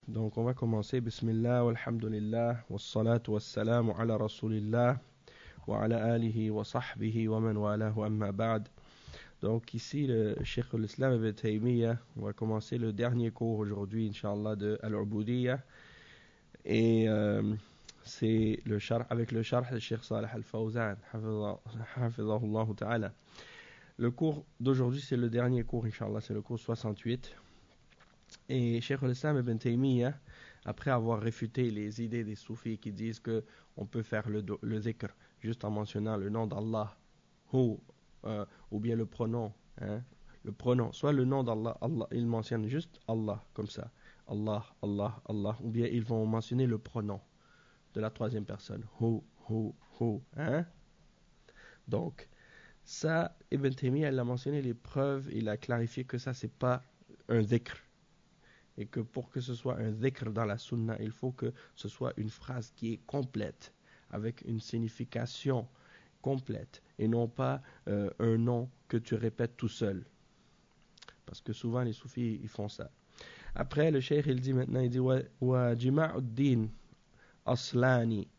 Donc on va commencer. Bismillah, walhamdulillah, wassalatu wassalamu ala rasulillah, wa ala alihi wa sahbihi wa man walahu amma ba'd. Donc ici le Cheikh al-Islam Ibn Taymiyyah, on va commencer le dernier cours aujourd'hui, Inch'Allah, de Al-Ubudiyya. Et c'est avec le sharh de Cheikh Salih al-Fawzan, hafizahullah ta'ala. Le cours d'aujourd'hui, c'est le dernier cours, Inch'Allah, c'est le cours 68. Et Cheikh al-Islam Ibn Taymiyyah, après avoir réfuté les idées des soufis qui disent qu'on peut faire le dhikr juste en mentionnant le nom d'Allah ou bien le pronom, soit le nom d'Allah, Allah, ils mentionnent juste Allah comme ça, Allah, Allah, Allah, ou bien ils vont mentionner le pronom de la troisième personne, hu, Donc, ça, Ibn Taymiyyah, il a mentionné les preuves, il a clarifié que ça, c'est pas un dhikr. Et que pour que ce soit un dhikr dans la sunna, il faut que ce soit une phrase qui est complète, avec une signification complète, et non pas un nom que tu répètes tout seul. Parce que souvent les soufis, ils font ça. Après, le cheikh, il dit maintenant, il dit wa jima'uddin aslani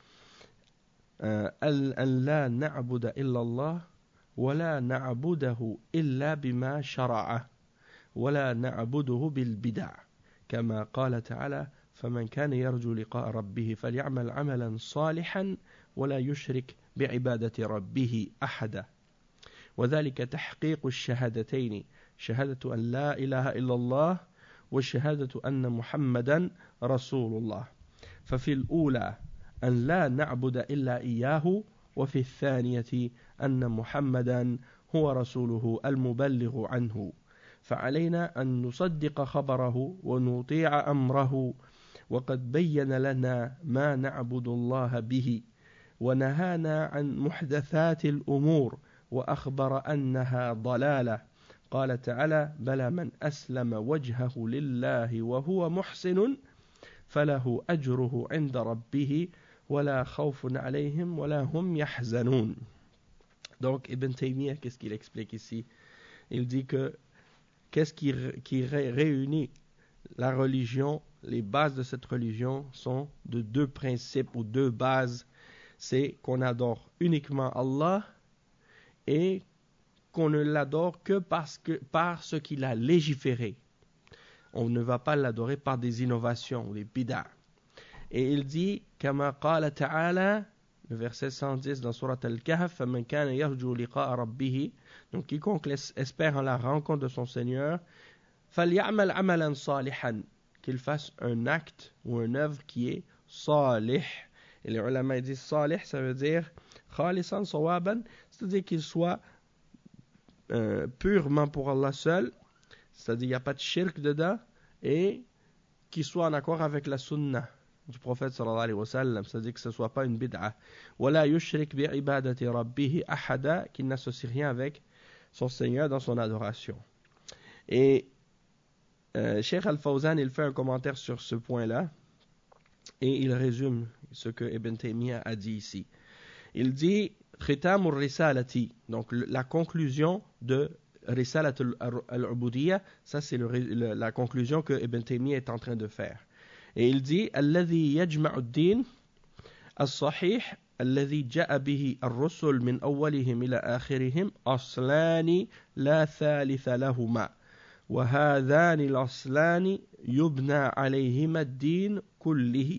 an la na'buda illa Allah wa la na'budahu illa bima shara'a ولا نعبده بالبدع كما قال تعالى فمن كان يرجو لقاء ربه فليعمل عملا صالحا ولا يشرك بعبادة ربه أحدا وذلك تحقيق الشهادتين شهادة أن لا إله إلا الله وشهادة أن محمدا رسول الله ففي الأولى أن لا نعبد إلا إياه وفي الثانية أن محمدا هو رسوله المبلغ عنه فعلينا أن نصدق خبره ونطيع أمره وقد بين لنا ما نعبد الله به ونهانا عن محدثات الأمور وأخبر أنها ضلالة قال تعالى بلى من أسلم وجهه لله وهو محسن فله أجره عند ربه ولا خوف عليهم ولا هم يحزنون. Donc Ibn Taymiyyah, qu'est-ce qu'il explique ici? Il dit que qu'est-ce qui réunit la religion? Les bases de cette religion sont de deux principes ou deux bases. C'est qu'on adore uniquement Allah et qu'on ne l'adore que par ce qu'il a légiféré. On ne va pas l'adorer par des innovations ou des bid'a. Et il dit, Kama qala ta'ala, le verset 110 dans Surat Al-Kahf, فَمَنْ كَانَ يَرْجُو لِقَاءَ رَبِّهِ. Donc quiconque espère en la rencontre de son Seigneur, فَلْيَعْمَلْ عَمَلًا صَالِحًا, qu'il fasse un acte ou une œuvre qui est salih. Et les ulama disent salih, ça veut dire khalisan sawaban, c'est-à-dire qu'il soit purement pour Allah seul, c'est-à-dire il n'y a pas de shirk dedans, et qu'il soit en accord avec la sunnah du prophète sallallahu alayhi wa sallam, c'est-à-dire que ce ne soit pas une bid'a. وَلَا يُشْرِكْ بِعِبَادَةِ رَبِّهِ أَحَدًا, qu'il n'associe rien avec son Seigneur dans son adoration. Et Cheikh Al-Fawzan, il fait un commentaire sur ce point-là, et il résume ce que Ibn Taymiyyah a dit ici. Il dit Khitam al-Risalati, donc la conclusion de Risalat al-Ubudiyya, ça c'est la conclusion que Ibn Taymiyyah est en train de faire. Et il dit الذي يجمع الدين الصحيح الذي جاء به الرسل من أولهم إلى آخرهم أصلان لا ثالث لهما وهذان الأصلان يبنى عليهما الدين كله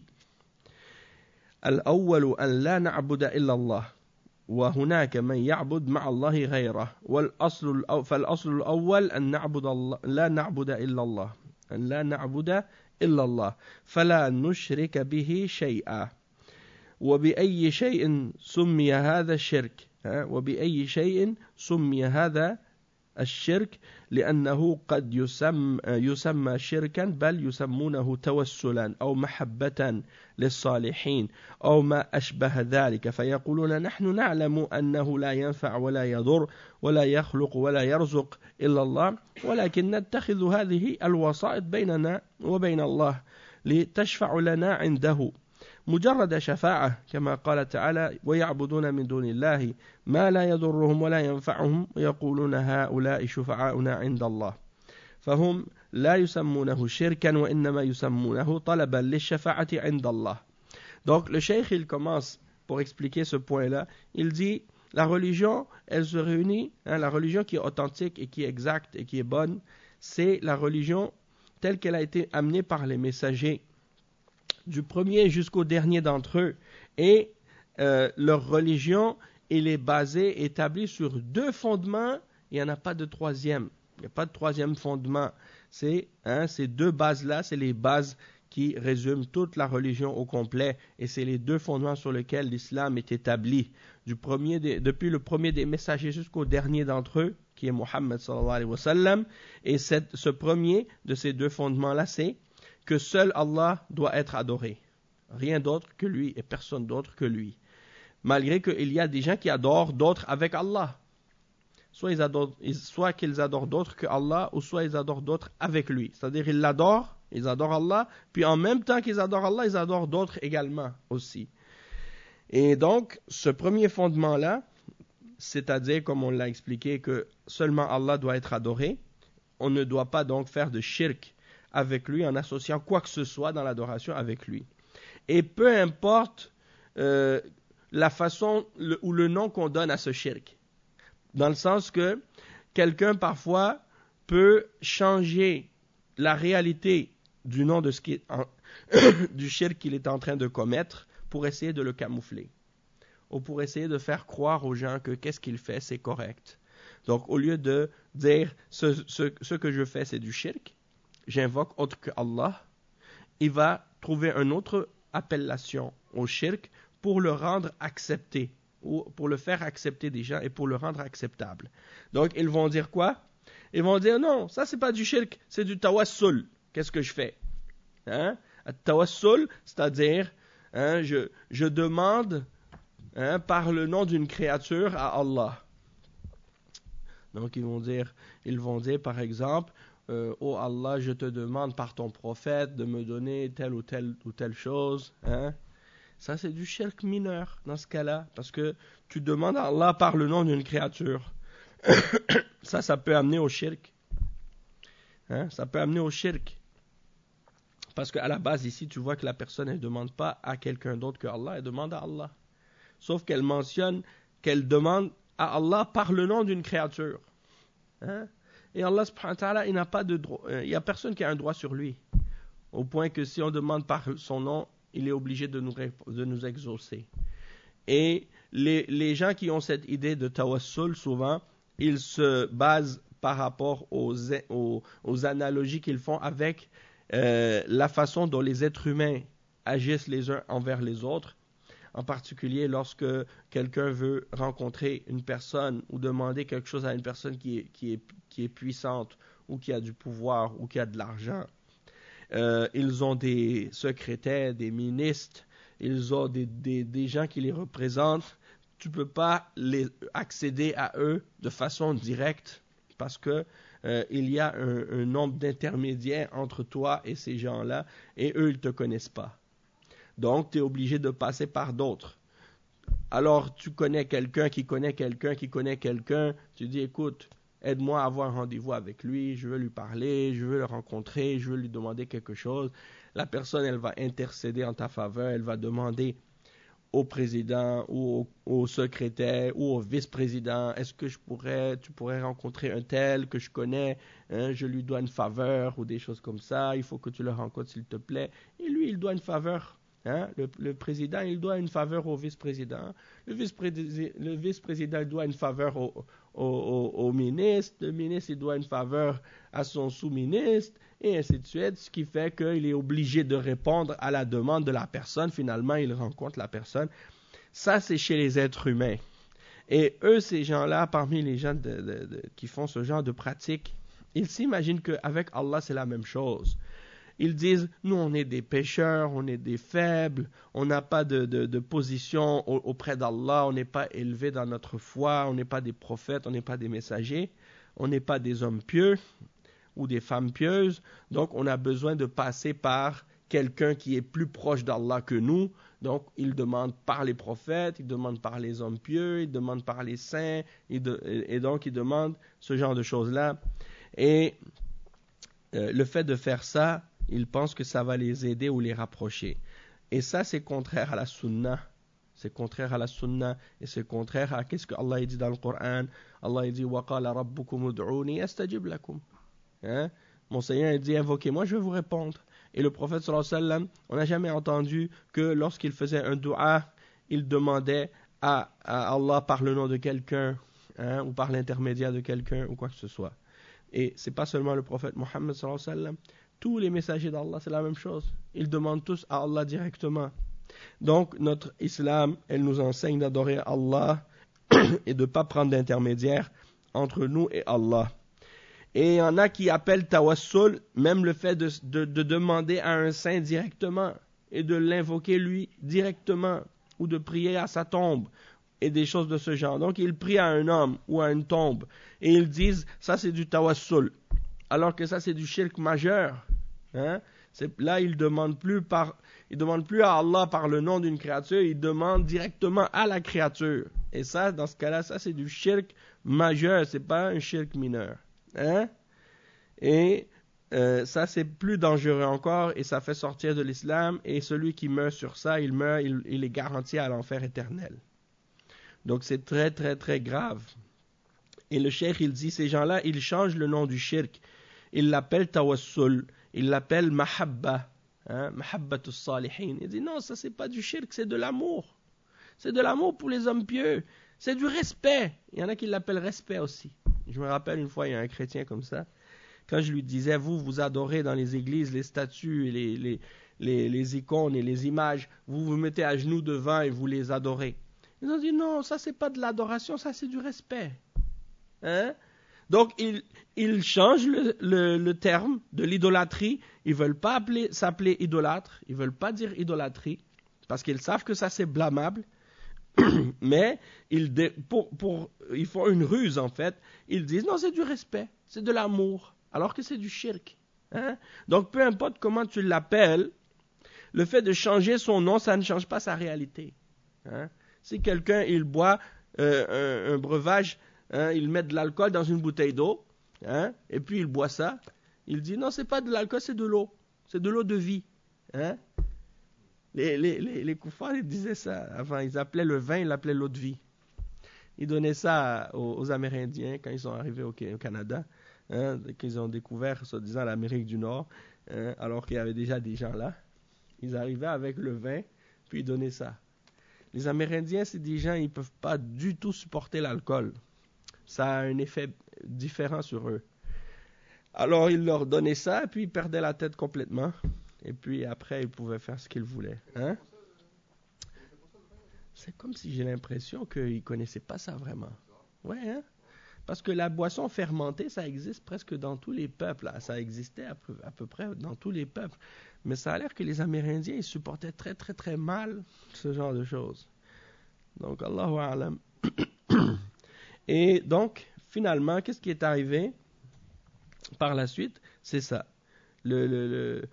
الأول أن لا نعبد إلا الله وهناك من يعبد مع الله غيره فالأصل الأول أن نعبد الله لا نعبد إلا الله أن لا نعبد إلا الله فلا نشرك به شيئا وبأي شيء سمي هذا الشرك وبأي شيء سمي هذا الشرك لأنه قد يسمى شركا بل يسمونه توسلا أو محبة للصالحين أو ما أشبه ذلك فيقولون نحن نعلم أنه لا ينفع ولا يضر ولا يخلق ولا يرزق إلا الله ولكن نتخذ هذه الوسائط بيننا وبين الله لتشفع لنا عنده مجرد شفاعة كما قال تعالى ويعبدون من دون الله ما لا يضرهم ولا ينفعهم ويقولون هؤلاء شفعاؤنا عند الله فهم لا يسمونه شركا وإنما يسمونه طلبا للشفاعة عند الله. Donc le cheikh il commence pour expliquer ce point-là, il dit la religion elle se réunit, la religion qui est authentique et qui est exacte et qui est bonne, c'est la religion telle qu'elle a été amenée par les messagers du premier jusqu'au dernier d'entre eux, et leur religion elle est basée, établie sur deux fondements, il n'y en a pas de troisième. Il n'y a pas de troisième fondement. Ces deux bases-là, c'est les bases qui résument toute la religion au complet. Et c'est les deux fondements sur lesquels l'islam est établi. Depuis le premier des messagers jusqu'au dernier d'entre eux, qui est Muhammad sallallahu alayhi wa sallam. Et ce premier de ces deux fondements-là, c'est que seul Allah doit être adoré. Rien d'autre que lui et personne d'autre que lui. Malgré qu'il y a des gens qui adorent d'autres avec Allah. Soit qu'ils adorent d'autres que Allah, ou soit ils adorent d'autres avec lui. C'est-à-dire ils l'adorent, ils adorent Allah, puis en même temps qu'ils adorent Allah, ils adorent d'autres également aussi. Et donc, ce premier fondement-là, c'est-à-dire, comme on l'a expliqué, que seulement Allah doit être adoré, on ne doit pas donc faire de shirk avec lui en associant quoi que ce soit dans l'adoration avec lui. Et peu importe la façon ou le nom qu'on donne à ce shirk. Dans le sens que quelqu'un parfois peut changer la réalité du nom de ce qui est du shirk qu'il est en train de commettre pour essayer de le camoufler. Ou pour essayer de faire croire aux gens que qu'est-ce qu'il fait, c'est correct. Donc au lieu de dire ce que je fais c'est du shirk, j'invoque autre que Allah, il va trouver une autre appellation au shirk pour le rendre accepté. Ou pour le faire accepter des gens et pour le rendre acceptable. Donc, ils vont dire quoi? Ils vont dire, non, ça c'est pas du shirk, c'est du tawassul. Qu'est-ce que je fais? Tawassul, c'est-à-dire, je demande par le nom d'une créature à Allah. Donc, ils vont dire par exemple, oh Allah, je te demande par ton prophète de me donner telle ou telle chose, Ça, c'est du shirk mineur dans ce cas-là, parce que tu demandes à Allah par le nom d'une créature. Ça peut amener au shirk. Ça peut amener au shirk. Parce qu'à la base, ici, tu vois que la personne, elle ne demande pas à quelqu'un d'autre que Allah, elle demande à Allah. Sauf qu'elle mentionne qu'elle demande à Allah par le nom d'une créature. Et Allah, subhanahu wa ta'ala, il n'a pas de droit. Il n'y a personne qui a un droit sur lui. Au point que si on demande par son nom, il est obligé de nous exaucer. Et les gens qui ont cette idée de tawassul, souvent, ils se basent par rapport aux analogies qu'ils font avec la façon dont les êtres humains agissent les uns envers les autres. En particulier lorsque quelqu'un veut rencontrer une personne ou demander quelque chose à une personne qui est puissante ou qui a du pouvoir ou qui a de l'argent. Ils ont des secrétaires, des ministres, ils ont des gens qui les représentent. Tu ne peux pas accéder à eux de façon directe parce que il y a un nombre d'intermédiaires entre toi et ces gens-là et eux, ils ne te connaissent pas. Donc, tu es obligé de passer par d'autres. Alors, tu connais quelqu'un qui connaît quelqu'un qui connaît quelqu'un. Tu dis, écoute, aide-moi à avoir un rendez-vous avec lui, je veux lui parler, je veux le rencontrer, je veux lui demander quelque chose. La personne, elle va intercéder en ta faveur, elle va demander au président ou au secrétaire ou au vice-président, est-ce que tu pourrais rencontrer un tel que je connais, je lui dois une faveur ou des choses comme ça, il faut que tu le rencontres s'il te plaît. Et lui, il doit une faveur. Le président, il doit une faveur au vice-président. Le vice-président, il doit une faveur au ministre. Le ministre, il doit une faveur à son sous-ministre, et ainsi de suite. Ce qui fait qu'il est obligé de répondre à la demande de la personne. Finalement, il rencontre la personne. Ça, c'est chez les êtres humains. Et eux, ces gens-là, parmi les gens qui font ce genre de pratique, ils s'imaginent qu'avec Allah, c'est la même chose. Ils disent, nous on est des pécheurs, on est des faibles, on n'a pas de position auprès d'Allah, on n'est pas élevé dans notre foi, on n'est pas des prophètes, on n'est pas des messagers, on n'est pas des hommes pieux ou des femmes pieuses, donc on a besoin de passer par quelqu'un qui est plus proche d'Allah que nous, donc ils demandent par les prophètes, ils demandent par les hommes pieux, ils demandent par les saints, et donc ils demandent ce genre de choses-là. Et le fait de faire ça, ils pensent que ça va les aider ou les rapprocher. Et ça, c'est contraire à la sunna. C'est contraire à la sunna et c'est contraire à qu'est-ce que Allah dit dans le Coran. Allah dit وَقَالَ رَبُّكُمُ ادْعُونِي أَسْتَجِبْ لَكُمْ. Mon Seigneur dit invoquez-moi, je vais vous répondre. Et le prophète sallallahu alayhi wa sallam, on n'a jamais entendu que lorsqu'il faisait un dua, il demandait à Allah par le nom de quelqu'un, ou par l'intermédiaire de quelqu'un ou quoi que ce soit. Et c'est pas seulement le prophète Mohammed sallallahu alayhi wa sallam, tous les messagers d'Allah, c'est la même chose. Ils demandent tous à Allah directement. Donc, notre islam, elle nous enseigne d'adorer Allah et de ne pas prendre d'intermédiaire entre nous et Allah. Et il y en a qui appellent tawassul, même le fait de demander à un saint directement et de l'invoquer lui directement ou de prier à sa tombe et des choses de ce genre. Donc, ils prient à un homme ou à une tombe et ils disent, ça c'est du tawassul, alors que ça c'est du shirk majeur. Là, ils ne demandent plus à Allah par le nom d'une créature, ils demandent directement à la créature. Et ça, dans ce cas-là, ça c'est du shirk majeur, c'est pas un shirk mineur. Et ça c'est plus dangereux encore et ça fait sortir de l'islam et celui qui meurt sur ça, il est garanti à l'enfer éternel. Donc c'est très très très grave. Et le cheikh il dit, ces gens-là, ils changent le nom du shirk, ils l'appellent tawassul, ils l'appellent mahabba, mahabbatus salihin. Il dit non, ça c'est pas du shirk, c'est de l'amour. C'est de l'amour pour les hommes pieux, c'est du respect. Il y en a qui l'appellent respect aussi. Je me rappelle une fois, il y a un chrétien comme ça, quand je lui disais, vous adorez dans les églises les statues, et les icônes et les images, vous vous mettez à genoux devant et vous les adorez. Ils ont dit non, ça c'est pas de l'adoration, ça c'est du respect. Donc ils changent le terme de l'idolâtrie, ils veulent pas s'appeler idolâtre, ils veulent pas dire idolâtrie, parce qu'ils savent que ça c'est blâmable. Mais ils font une ruse en fait. Ils disent non, c'est du respect, c'est de l'amour, alors que c'est du shirk. Donc peu importe comment tu l'appelles, le fait de changer son nom, ça ne change pas sa réalité. Si quelqu'un il boit un breuvage, il met de l'alcool dans une bouteille d'eau, et puis il boit ça, il dit non, c'est pas de l'alcool, c'est de l'eau de vie. Les koufars, ils disaient ça avant, ils appelaient le vin, ils l'appelaient l'eau de vie. Ils donnaient ça aux Amérindiens quand ils sont arrivés au Canada, qu'ils ont découvert, soi-disant, l'Amérique du Nord, alors qu'il y avait déjà des gens là. Ils arrivaient avec le vin, puis ils donnaient ça. Les Amérindiens, c'est des gens, ils ne peuvent pas du tout supporter l'alcool. Ça a un effet différent sur eux. Alors, ils leur donnaient ça, puis ils perdaient la tête complètement. Et puis après, ils pouvaient faire ce qu'ils voulaient. C'est comme si j'ai l'impression qu'ils ne connaissaient pas ça vraiment. Ouais, Parce que la boisson fermentée, ça existe presque dans tous les peuples. Ça existait à peu près dans tous les peuples. Mais ça a l'air que les Amérindiens, ils supportaient très très très mal ce genre de choses. Donc, Allahu A'lam. Et donc, finalement, qu'est-ce qui est arrivé par la suite? C'est ça. Le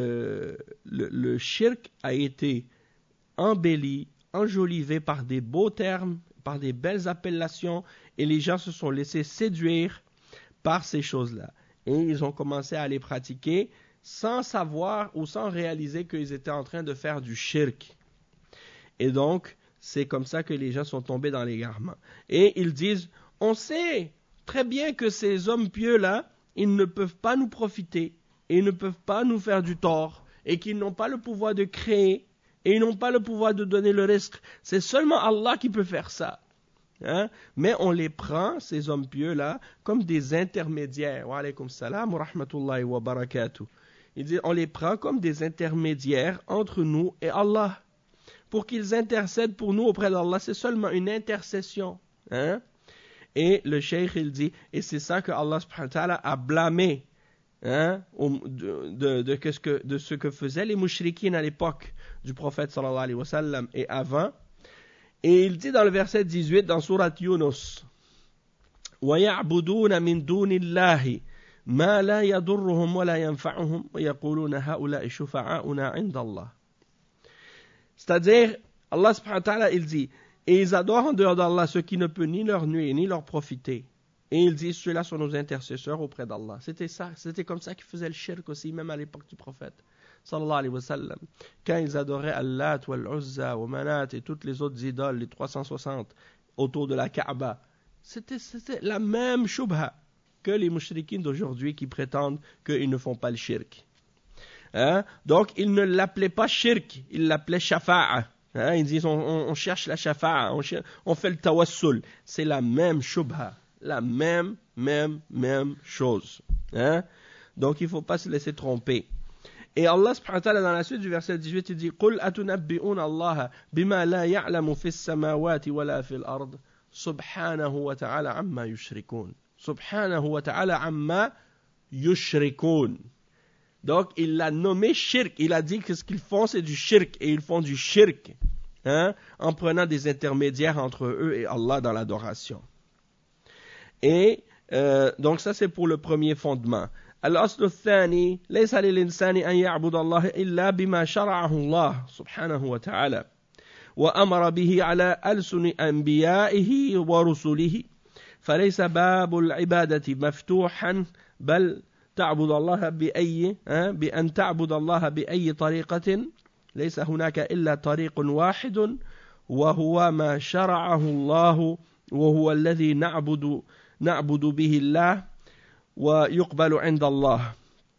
shirk a été embelli, enjolivé par des beaux termes, par des belles appellations, et les gens se sont laissés séduire par ces choses-là. Et ils ont commencé à les pratiquer sans savoir ou sans réaliser qu'ils étaient en train de faire du shirk. Et donc, c'est comme ça que les gens sont tombés dans l'égarement. Et ils disent, on sait très bien que ces hommes pieux-là, ils ne peuvent pas nous profiter, et ils ne peuvent pas nous faire du tort, et qu'ils n'ont pas le pouvoir de créer, et ils n'ont pas le pouvoir de donner le risque. C'est seulement Allah qui peut faire ça. Mais on les prend, ces hommes pieux-là, comme des intermédiaires. Wa alaykum salam wa rahmatullahi wa barakatuh. Il dit, on les prend comme des intermédiaires entre nous et Allah. Pour qu'ils intercèdent pour nous auprès d'Allah, c'est seulement une intercession. Et le cheikh, il dit, et c'est ça que Allah subhanahu wa ta'ala a blâmé de ce que faisaient les mouchriquines à l'époque du prophète sallallahu alayhi wa sallam et avant. Et il dit dans le verset 18 dans sourate Yunus, وَيَعْبُدُونَ مِن دُونِ اللَّهِ مَا لَا يَضُرُّهُمْ وَلَا يَنْفَعُهُمْ وَيَقُولُونَ هَؤُلَاءِ شُفَعَاؤُنَا عِنْدَ اللَّهِ. C'est-à-dire, Allah subhanahu wa ta'ala, il dit, et ils adorent en dehors d'Allah ce qui ne peut ni leur nuire ni leur profiter. Et il dit, ceux-là sont nos intercesseurs auprès d'Allah. C'était comme ça qu'ils faisaient le shirk aussi, même à l'époque du prophète. Sallallahu alayhi wa sallam. Quand ils adoraient Allah, Al-Uzza, Manat et toutes les autres idoles, les 360, autour de la Kaaba, c'était la même shubha que les mushrikines d'aujourd'hui qui prétendent qu'ils ne font pas le shirk. Hein? Donc, ils ne l'appelaient pas shirk, ils l'appelaient shafa'a. Hein? Ils disent, on cherche la shafa'a, on fait le tawassul. C'est la même shubha. La même chose. Hein? Donc il ne faut pas se laisser tromper. Et Allah subhanahu wa ta'ala dans la suite du verset 18 il dit قُلْ أَتُنَبِّئُونَ اللَّهَ بِمَا لَا يَعْلَمُ فِي السَّمَاوَاتِ وَلَا فِي الْأَرْضِ سُبْحَانَهُ وَتَعَالَى عَمَّا يُشْرِكُونَ سُبْحَانَهُ وَتَعَالَى عَمَّا يُشْرِكُونَ. Donc il l'a nommé shirk. Il a dit que ce qu'ils font c'est du shirk. Et ils font du shirk, hein, en prenant des intermédiaires entre eux et Allah dans l'adoration. Et donc ça c'est pour le premier fondement. الأصل الثاني ليس للإنسان أن يعبد الله إلا بما شرعه الله سبحانه وتعالى وأمر به على ألسن أنبيائه ورسله فليس باب العبادة مفتوحا بل تعبد الله بأن تعبد الله بأي طريقة ليس هناك إلا طريق واحد وهو ما شرعه الله وهو الذي نعبد به الله ويقبل عند الله.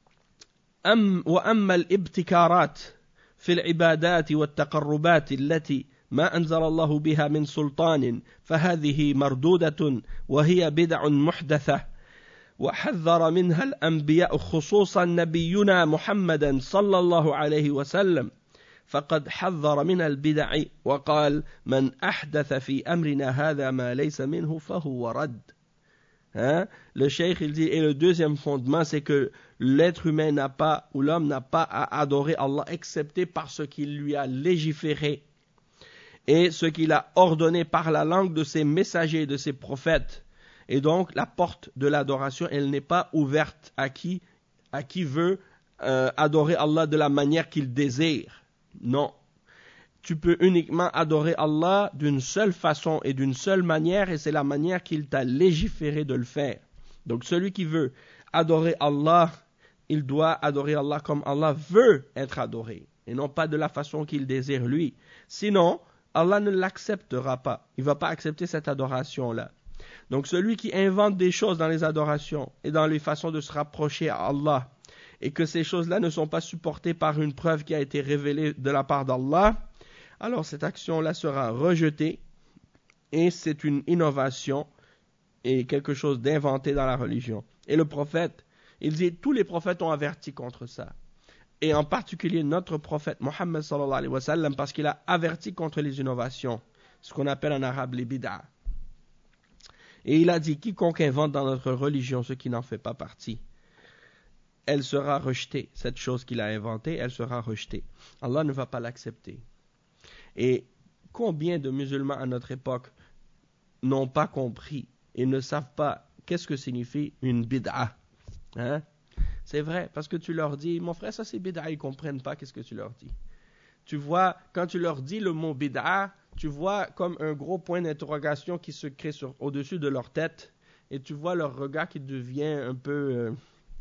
وأما الابتكارات في العبادات والتقربات التي ما أنزل الله بها من سلطان فهذه مردودة وهي بدع محدثة وحذر منها الأنبياء خصوصا نبينا محمدا صلى الله عليه وسلم فقد حذر من البدع وقال من أحدث في أمرنا هذا ما ليس منه فهو رد. Hein? Le cheikh il dit, et le deuxième fondement c'est que l'être humain n'a pas, ou l'homme n'a pas à adorer Allah excepté par ce qu'il lui a légiféré et ce qu'il a ordonné par la langue de ses messagers, de ses prophètes. Et donc la porte de l'adoration elle n'est pas ouverte à qui veut adorer Allah de la manière qu'il désire. Non. Tu peux uniquement adorer Allah d'une seule façon et d'une seule manière, et c'est la manière qu'il t'a légiféré de le faire. Donc celui qui veut adorer Allah, il doit adorer Allah comme Allah veut être adoré, et non pas de la façon qu'il désire lui. Sinon, Allah ne l'acceptera pas. Il ne va pas accepter cette adoration-là. Donc celui qui invente des choses dans les adorations et dans les façons de se rapprocher à Allah, et que ces choses-là ne sont pas supportées par une preuve qui a été révélée de la part d'Allah, alors cette action-là sera rejetée et c'est une innovation et quelque chose d'inventé dans la religion. Et le prophète, il dit, tous les prophètes ont averti contre ça. Et en particulier notre prophète Mohammed sallallahu alayhi wa sallam, parce qu'il a averti contre les innovations, ce qu'on appelle en arabe les bid'a. Et il a dit, quiconque invente dans notre religion ce qui n'en fait pas partie, elle sera rejetée. Cette chose qu'il a inventée, elle sera rejetée. Allah ne va pas l'accepter. Et combien de musulmans à notre époque n'ont pas compris et ne savent pas qu'est-ce que signifie une bid'a, hein? C'est vrai, parce que tu leur dis, mon frère, ça c'est bid'a, ils ne comprennent pas qu'est-ce que tu leur dis. Tu vois, quand tu leur dis le mot bid'a, tu vois comme un gros point d'interrogation qui se crée au-dessus de leur tête, et tu vois leur regard qui devient un peu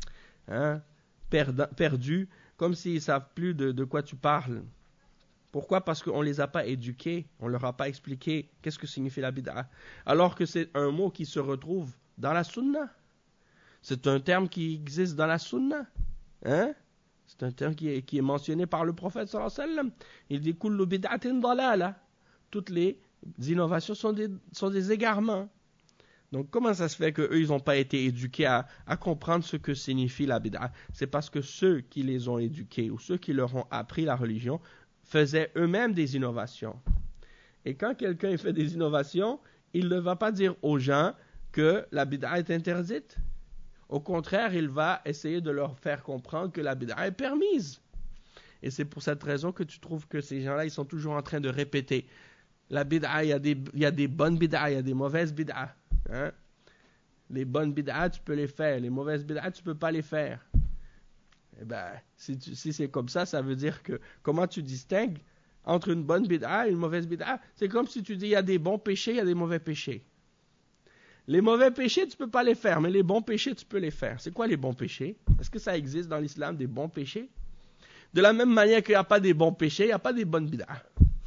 perdu, comme s'ils ne savent plus de quoi tu parles. Pourquoi? Parce qu'on ne les a pas éduqués, on ne leur a pas expliqué qu'est-ce que signifie la bid'a. Alors que c'est un mot qui se retrouve dans la sunna. C'est un terme qui existe dans la sunna. Hein? C'est un terme qui est mentionné par le prophète sallallahu alayhi wa sallam. Il dit « Kullu bid'atin dalala ». Toutes les innovations sont des égarements. Donc comment ça se fait qu'eux, ils n'ont pas été éduqués à comprendre ce que signifie la bid'a? C'est parce que ceux qui les ont éduqués ou ceux qui leur ont appris la religion faisaient eux-mêmes des innovations. Et quand quelqu'un fait des innovations, il ne va pas dire aux gens que la bid'a est interdite. Au contraire, il va essayer de leur faire comprendre que la bid'a est permise. Et c'est pour cette raison que tu trouves que ces gens-là, ils sont toujours en train de répéter. La bid'a, il y a des bonnes bid'a, il y a des mauvaises bid'a. Hein? Les bonnes bid'a, tu peux les faire. Les mauvaises bid'a, tu ne peux pas les faire. Eh bien, si c'est comme ça, ça veut dire que comment tu distingues entre une bonne bid'a et une mauvaise bid'a? C'est comme si tu dis il y a des bons péchés, il y a des mauvais péchés. Les mauvais péchés, tu ne peux pas les faire, mais les bons péchés, tu peux les faire. C'est quoi les bons péchés? Est-ce que ça existe dans l'islam, des bons péchés? De la même manière qu'il n'y a pas des bons péchés, il n'y a pas des bonnes bid'ah.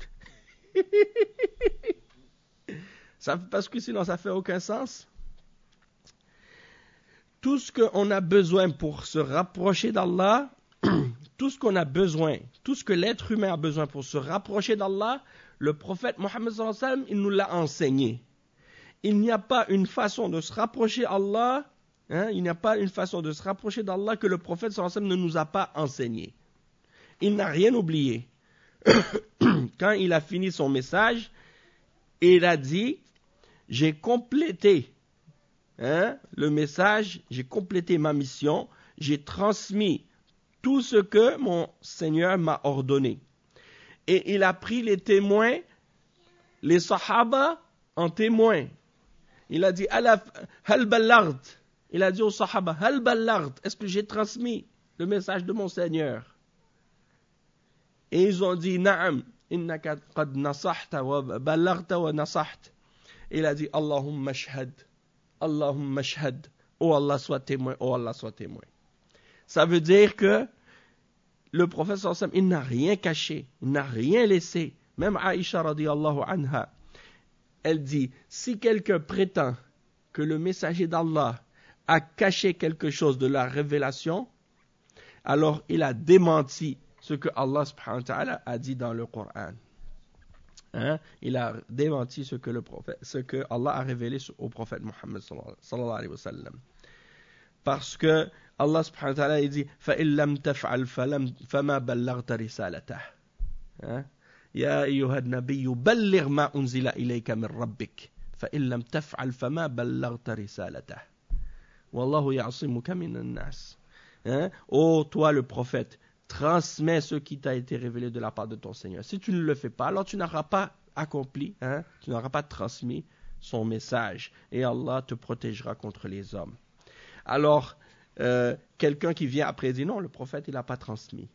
Parce que sinon, ça ne fait aucun sens. Tout ce qu'on a besoin pour se rapprocher d'Allah, tout ce qu'on a besoin, tout ce que l'être humain a besoin pour se rapprocher d'Allah, le prophète Mohammed sallallahu alayhi wa sallam, il nous l'a enseigné. Il n'y a pas une façon de se rapprocher d'Allah, il n'y a pas une façon de se rapprocher d'Allah que le prophète sallallahu alayhi wa sallam ne nous a pas enseigné. Il n'a rien oublié. Quand il a fini son message, il a dit, j'ai complété le message, j'ai complété ma mission, j'ai transmis tout ce que mon Seigneur m'a ordonné. Et il a pris les témoins, les sahaba en témoins. Il a dit, hal ballard. Il a dit aux sahaba, hal ballard, est-ce que j'ai transmis le message de mon Seigneur? Et ils ont dit, na'am, innaka qad nasahta wa ballarta wa nasahta. Et il a dit, Allahumma shahad. Allahumma shahad. Oh Allah soit témoin, oh Allah soit témoin. Ça veut dire que le prophète sallallahu alayhi wa sallam, il n'a rien caché, il n'a rien laissé. Même Aïcha radiyallahu anha, elle dit, si quelqu'un prétend que le messager d'Allah a caché quelque chose de la révélation, alors il a démenti ce que Allah subhanahu wa ta'ala a dit dans le Coran. Il a démenti ce que Allah a révélé au prophète Muhammad sallallahu alayhi wa sallam. Parce que Allah subhanahu wa ta'ala dit فَإِن لَمْ تَفْعَلْ فَمَا بَلَّغْتَ رِسَالَتَهُ يَا أَيُّهَا النَّبِيُّ بَلِّغْ مَا أُنزِلَ إِلَيْكَ مِنْ رَبِّكَ فَإِن لَمْ تَفْعَلْ فَمَا بَلَّغْتَ رِسَالَتَهُ وَاللَّهُ يَعْصِمُكَ مِنَ النَّاسِ. Ô toi le prophète, transmets ce qui t'a été révélé de la part de ton Seigneur. Si tu ne le fais pas, alors tu n'auras pas accompli, tu n'auras pas transmis son message. Et Allah te protégera contre les hommes. Alors, quelqu'un qui vient après dit non, le prophète il n'a pas transmis.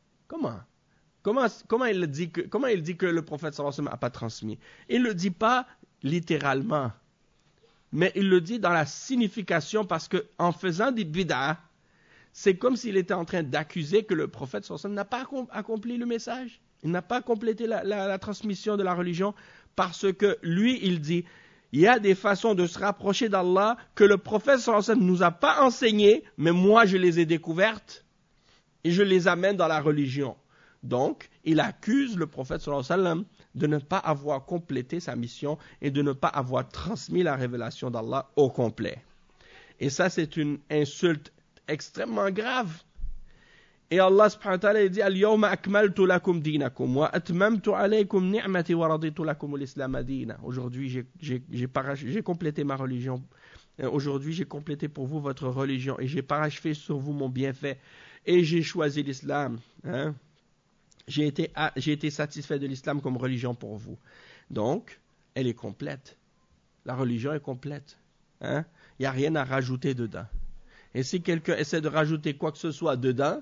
Comment il dit que le prophète sallallahu alayhi wa sallam n'a pas transmis? Il ne le dit pas littéralement, mais il le dit dans la signification parce qu'en faisant des bid'ah, c'est comme s'il était en train d'accuser que le prophète sallallahu alayhi wa sallam n'a pas accompli le message. Il n'a pas complété la transmission de la religion parce que lui, il dit il y a des façons de se rapprocher d'Allah que le prophète sallallahu alayhi wa sallam ne nous a pas enseignées, mais moi je les ai découvertes et je les amène dans la religion. Donc, il accuse le prophète sallallahu alayhi wa sallam de ne pas avoir complété sa mission et de ne pas avoir transmis la révélation d'Allah au complet. Et ça, c'est une insulte extrêmement grave. Et Allah subhanahu wa ta'ala dit Al-yawma akmaltu lakum dinakum wa atmamtu alaykum ni'mati wa raditu lakum al-islam dina. Aujourd'hui, j'ai complété ma religion. Aujourd'hui, j'ai complété pour vous votre religion et j'ai parachevé sur vous mon bienfait et j'ai choisi l'islam. J'ai été satisfait de l'islam comme religion pour vous. Donc, elle est complète. La religion est complète. Il n'y a rien à rajouter dedans. Et si quelqu'un essaie de rajouter quoi que ce soit dedans,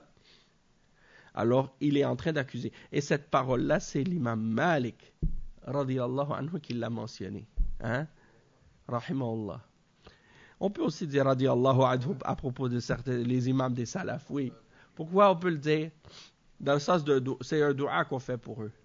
alors il est en train d'accuser. Et cette parole-là, c'est l'imam Malik, radiyallahu anhu, qui l'a mentionné. Rahimahullah. On peut aussi dire radiyallahu anhu à propos de les imams des salafs, oui. Pourquoi on peut le dire? Dans le sens de, c'est un dua qu'on fait pour eux.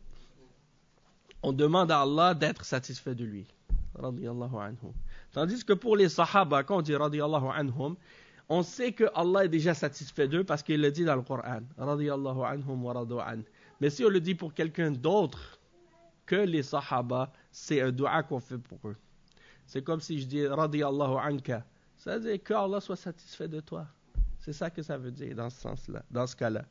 On demande à Allah d'être satisfait de lui. Radiyallahu anhu. Tandis que pour les sahaba, quand on dit radiyallahu anhum, on sait que Allah est déjà satisfait d'eux parce qu'il le dit dans le Coran. Radiyallahu anhum wa radu an. Mais si on le dit pour quelqu'un d'autre que les sahaba, c'est un dua qu'on fait pour eux. C'est comme si je dis radiyallahu anka. Ça veut dire que Allah soit satisfait de toi. C'est ça que ça veut dire dans ce sens-là, dans ce cas-là.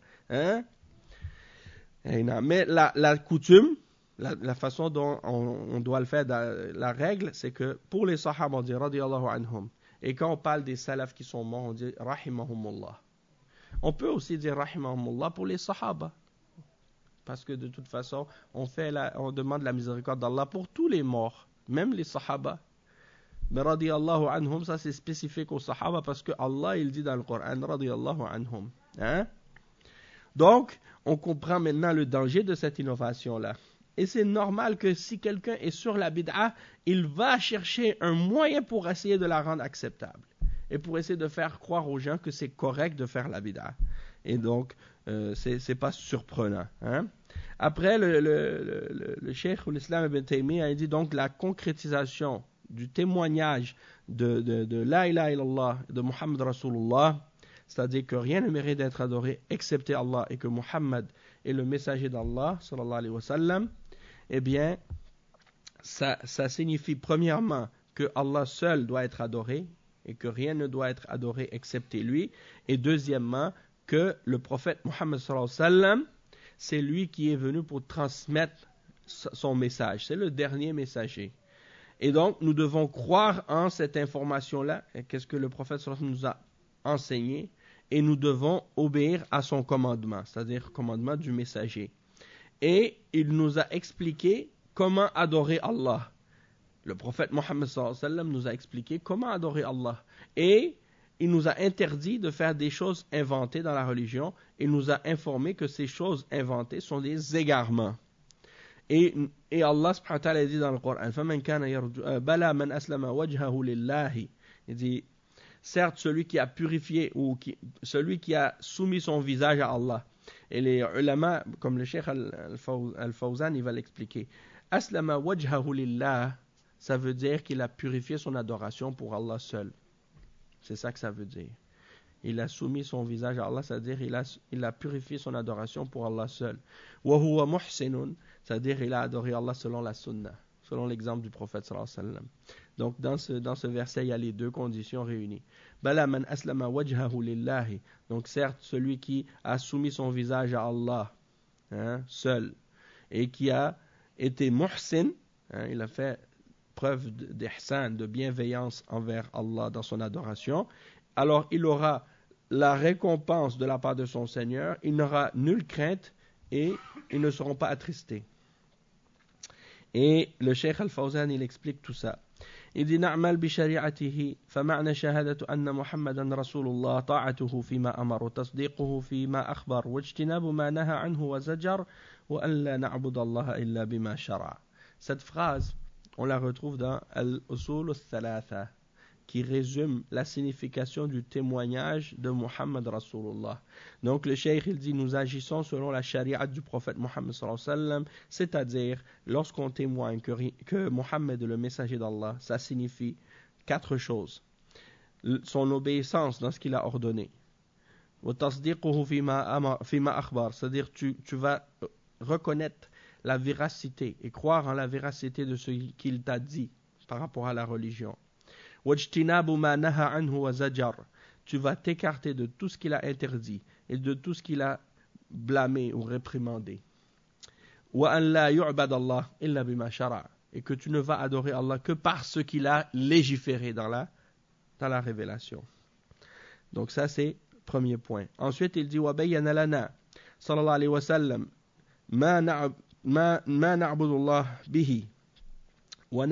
Mais la coutume, la façon dont on doit le faire, la règle, c'est que pour les sahaba, on dit radiyallahu anhum. Et quand on parle des salafs qui sont morts, on dit rahimahumullah. On peut aussi dire rahimahumullah pour les sahaba. Parce que de toute façon, on demande la miséricorde d'Allah pour tous les morts, même les sahaba. Mais radiyallahu anhum, ça c'est spécifique aux sahaba parce que Allah il dit dans le Coran radiyallahu anhum. Donc, on comprend maintenant le danger de cette innovation-là. Et c'est normal que si quelqu'un est sur la bid'a, il va chercher un moyen pour essayer de la rendre acceptable. Et pour essayer de faire croire aux gens que c'est correct de faire la bid'a. Et donc, c'est pas surprenant. Hein? Après, le cheikh l'Islam Ibn Taymiyyah a dit donc la concrétisation du témoignage de La ilaha illallah, de Muhammad Rasulullah, c'est-à-dire que rien ne mérite d'être adoré excepté Allah et que Muhammad est le messager d'Allah, sallallahu alayhi wa sallam, eh bien, ça signifie premièrement que Allah seul doit être adoré et que rien ne doit être adoré excepté lui, et deuxièmement, que le prophète Muhammad sallallahu alayhi wa sallam, c'est lui qui est venu pour transmettre son message, c'est le dernier messager. Et donc, nous devons croire en cette information-là, qu'est-ce que le prophète sallallahu alayhi wa sallam nous a enseigné, et nous devons obéir à son commandement, c'est-à-dire le commandement du messager. Et il nous a expliqué comment adorer Allah. Le prophète Mohammed sallallahu alayhi wa sallam nous a expliqué comment adorer Allah. Et il nous a interdit de faire des choses inventées dans la religion. Il nous a informé que ces choses inventées sont des égarements. Et Allah subhanahu wa ta'ala dit dans le Coran, فَمَنْ كَانَ يَرْجُو بَلَا مَنْ أَسْلَمَ وَجْهَهُ لِلَّهِ. Il dit, certes, celui qui a purifié ou celui qui a soumis son visage à Allah. Et les ulama, comme le cheikh Al-Fawzan, il va l'expliquer. Aslama wajhahu lillah, ça veut dire qu'il a purifié son adoration pour Allah seul. C'est ça que ça veut dire. Il a soumis son visage à Allah, c'est-à-dire il a purifié son adoration pour Allah seul. Wa huwa muhsinun, c'est-à-dire il a adoré Allah selon la sunna, selon l'exemple du prophète sallallahu alayhi wa sallam. Donc dans ce verset, il y a les deux conditions réunies. Bala man aslama wajhahu lillahi. Donc certes, celui qui a soumis son visage à Allah, seul, et qui a été muhsin, il a fait preuve d'ihsan, de bienveillance envers Allah dans son adoration, alors il aura la récompense de la part de son Seigneur, il n'aura nulle crainte et ils ne seront pas attristés. Et le Cheikh Al-Fawzan, il explique tout ça. Il dit نعمل بشريعته فمعنى شهادة أن محمدا رسول الله طاعته فيما أمر وتصديقه فيما أخبر واجتناب ما نهى عنه وزجر وأن لا نعبد الله إلا بما شرع. Cette phrase, on la retrouve dans Al-Usul al-Thalatha, qui résume la signification du témoignage de Muhammad Rasulullah. Donc le cheikh il dit nous agissons selon la charia du prophète Muhammad sallallahu alayhi wa sallam, c'est-à-dire lorsqu'on témoigne que Muhammad est le messager d'Allah, ça signifie 4 choses. Son obéissance dans ce qu'il a ordonné. C'est-à-dire tu vas reconnaître la véracité et croire en la véracité de ce qu'il t'a dit par rapport à la religion. Tu vas t'écarter de tout ce qu'il a interdit et de tout ce qu'il a blâmé ou réprimandé. Et que tu ne vas adorer Allah que par ce qu'il a légiféré dans la révélation. Donc ça c'est le premier point. Ensuite il dit وَبَيَّنَ لَنَا sallallahu alayhi wa sallam ma na'budu Allah bihi. Donc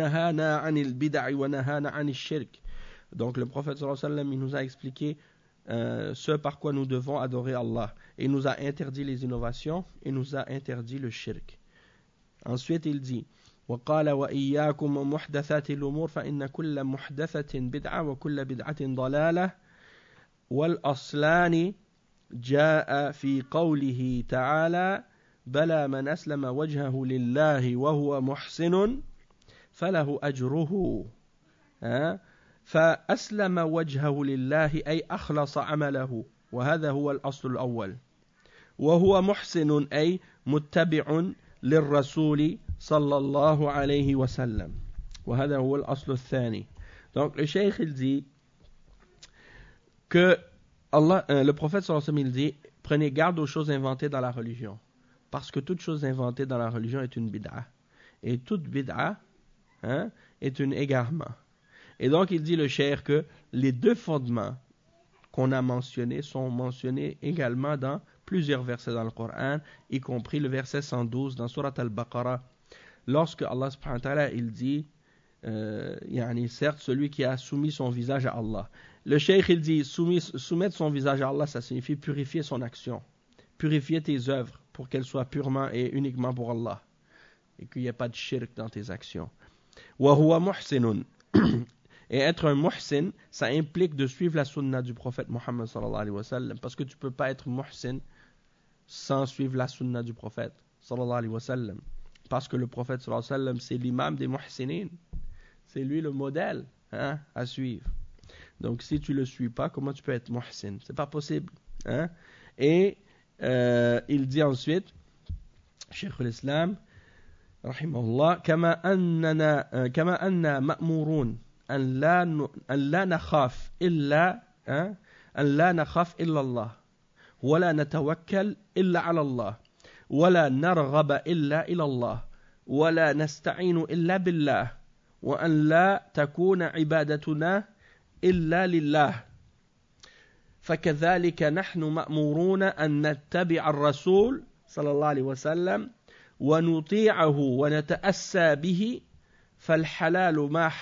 le prophète sallallahu alayhi wa sallam il nous a expliqué ce par quoi nous devons adorer Allah. Et il nous a interdit les innovations et nous a interdit le shirk. Ensuite il dit وقال وإياكم ومحدثات الأمور فإن كل محدثة بدعة وكل بدعة ضلالة والأصلان جاء في قوله تعالى بلى من أسلم وجهه لله وهو محسن فله أجره فأسلم وجهه لله أي أخلص عمله وهذا هو الأصل الأول وهو محسن أي متبع للرسول صلى الله عليه وسلم وهذا هو الأصل الثاني. Donc le cheikh il dit que le prophète sallallahu alayhi wa sallam il dit prenez garde aux choses inventées dans la religion parce que toute chose inventée dans la religion est une bid'a et toute bid'a est un égarement. Et donc il dit le cheikh que les deux fondements qu'on a mentionnés sont mentionnés également dans plusieurs versets dans le Coran, y compris le verset 112 dans Surat Al-Baqarah, lorsque Allah subhanahu wa ta'ala il dit certes celui qui a soumis son visage à Allah. Le cheikh il dit soumettre son visage à Allah, ça signifie purifier son action, purifier tes œuvres pour qu'elles soient purement et uniquement pour Allah. et qu'il n'y ait pas de shirk dans tes actions. Wa huwa muhsinun. Et être un muhsin, ça implique de suivre la sunna du prophète Muhammad sallallahu alayhi wa sallam, parce que tu ne peux pas être muhsin sans suivre la sunna du prophète sallallahu alayhi wa sallam. Parce que le prophète sallallahu alayhi wa sallam, c'est l'imam des muhsinin. C'est lui le modèle à suivre. Donc si tu ne le suis pas, comment tu peux être muhsin? C'est pas possible. Et il dit ensuite, Cheikh l'Islam, rahimahullah, كما أننا مأمورون أن لا نخاف إلا الله ولا نتوكل إلا على الله ولا نرغب إلا إلى الله ولا نستعين إلا بالله وأن لا تكون عبادتنا إلا لله فكذلك نحن مأمورون أن نتبع الرسول صلى الله عليه وسلم ونطيعه ونتأسى به فالحلال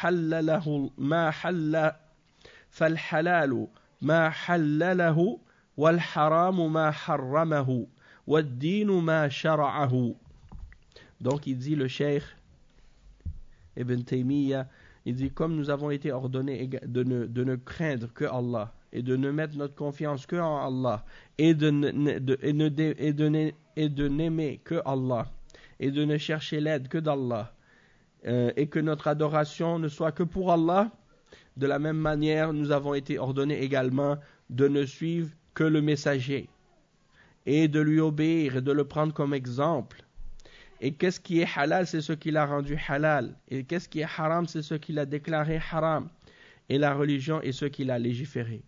ما حلله والحرام ما حرمه والدين ما شرعه. Donc il dit le cheikh Ibn Taymiyyah, il dit comme nous avons été ordonnés de ne craindre que Allah et de ne mettre notre confiance que en Allah et de n'aimer que Allah et de ne chercher l'aide que d'Allah et que notre adoration ne soit que pour Allah, de la même manière nous avons été ordonnés également de ne suivre que le messager et de lui obéir et de le prendre comme exemple. Et qu'est-ce qui est halal, c'est ce qu'il a rendu halal, et qu'est-ce qui est haram, c'est ce qu'il a déclaré haram, et la religion est ce qu'il a légiféré.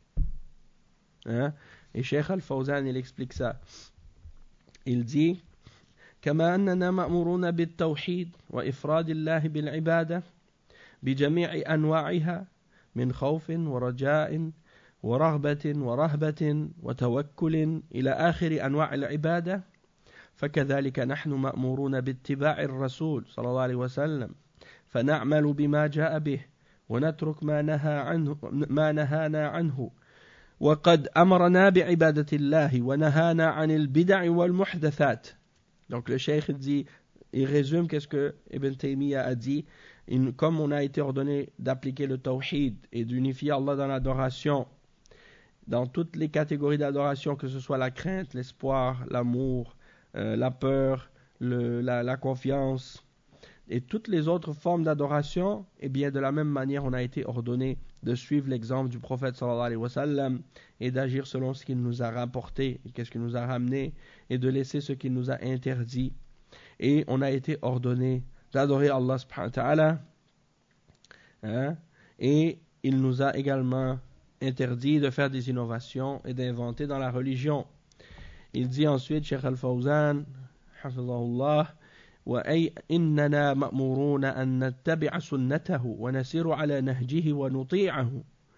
Et Cheikh Al-Fawzan il explique ça, il dit كما أننا مأمورون بالتوحيد وإفراد الله بالعبادة بجميع أنواعها من خوف ورجاء ورغبة ورهبة وتوكل إلى آخر أنواع العبادة فكذلك نحن مأمورون باتباع الرسول صلى الله عليه وسلم فنعمل بما جاء به ونترك ما نهانا عنه وقد أمرنا بعبادة الله ونهانا عن البدع والمحدثات. Donc le cheikh dit, il résume qu'est-ce que Ibn Taymiyyah a dit. Comme on a été ordonné d'appliquer le tawhid et d'unifier Allah dans l'adoration, dans toutes les catégories d'adoration, que ce soit la crainte, l'espoir, l'amour, la peur, la confiance et toutes les autres formes d'adoration, et bien de la même manière on a été ordonné de suivre l'exemple du prophète sallallahu alayhi wa sallam et d'agir selon ce qu'il nous a rapporté et qu'est-ce qu'il nous a ramené et de laisser ce qu'il nous a interdit. Et on a été ordonné d'adorer Allah subhanahu wa ta'ala, et il nous a également interdit de faire des innovations et d'inventer dans la religion. Il dit ensuite, Cheikh Al-Fawzan, hafizahullah, وأي إننا مأمورون أن نتبع سنته ونسير على نهجه ونطيعه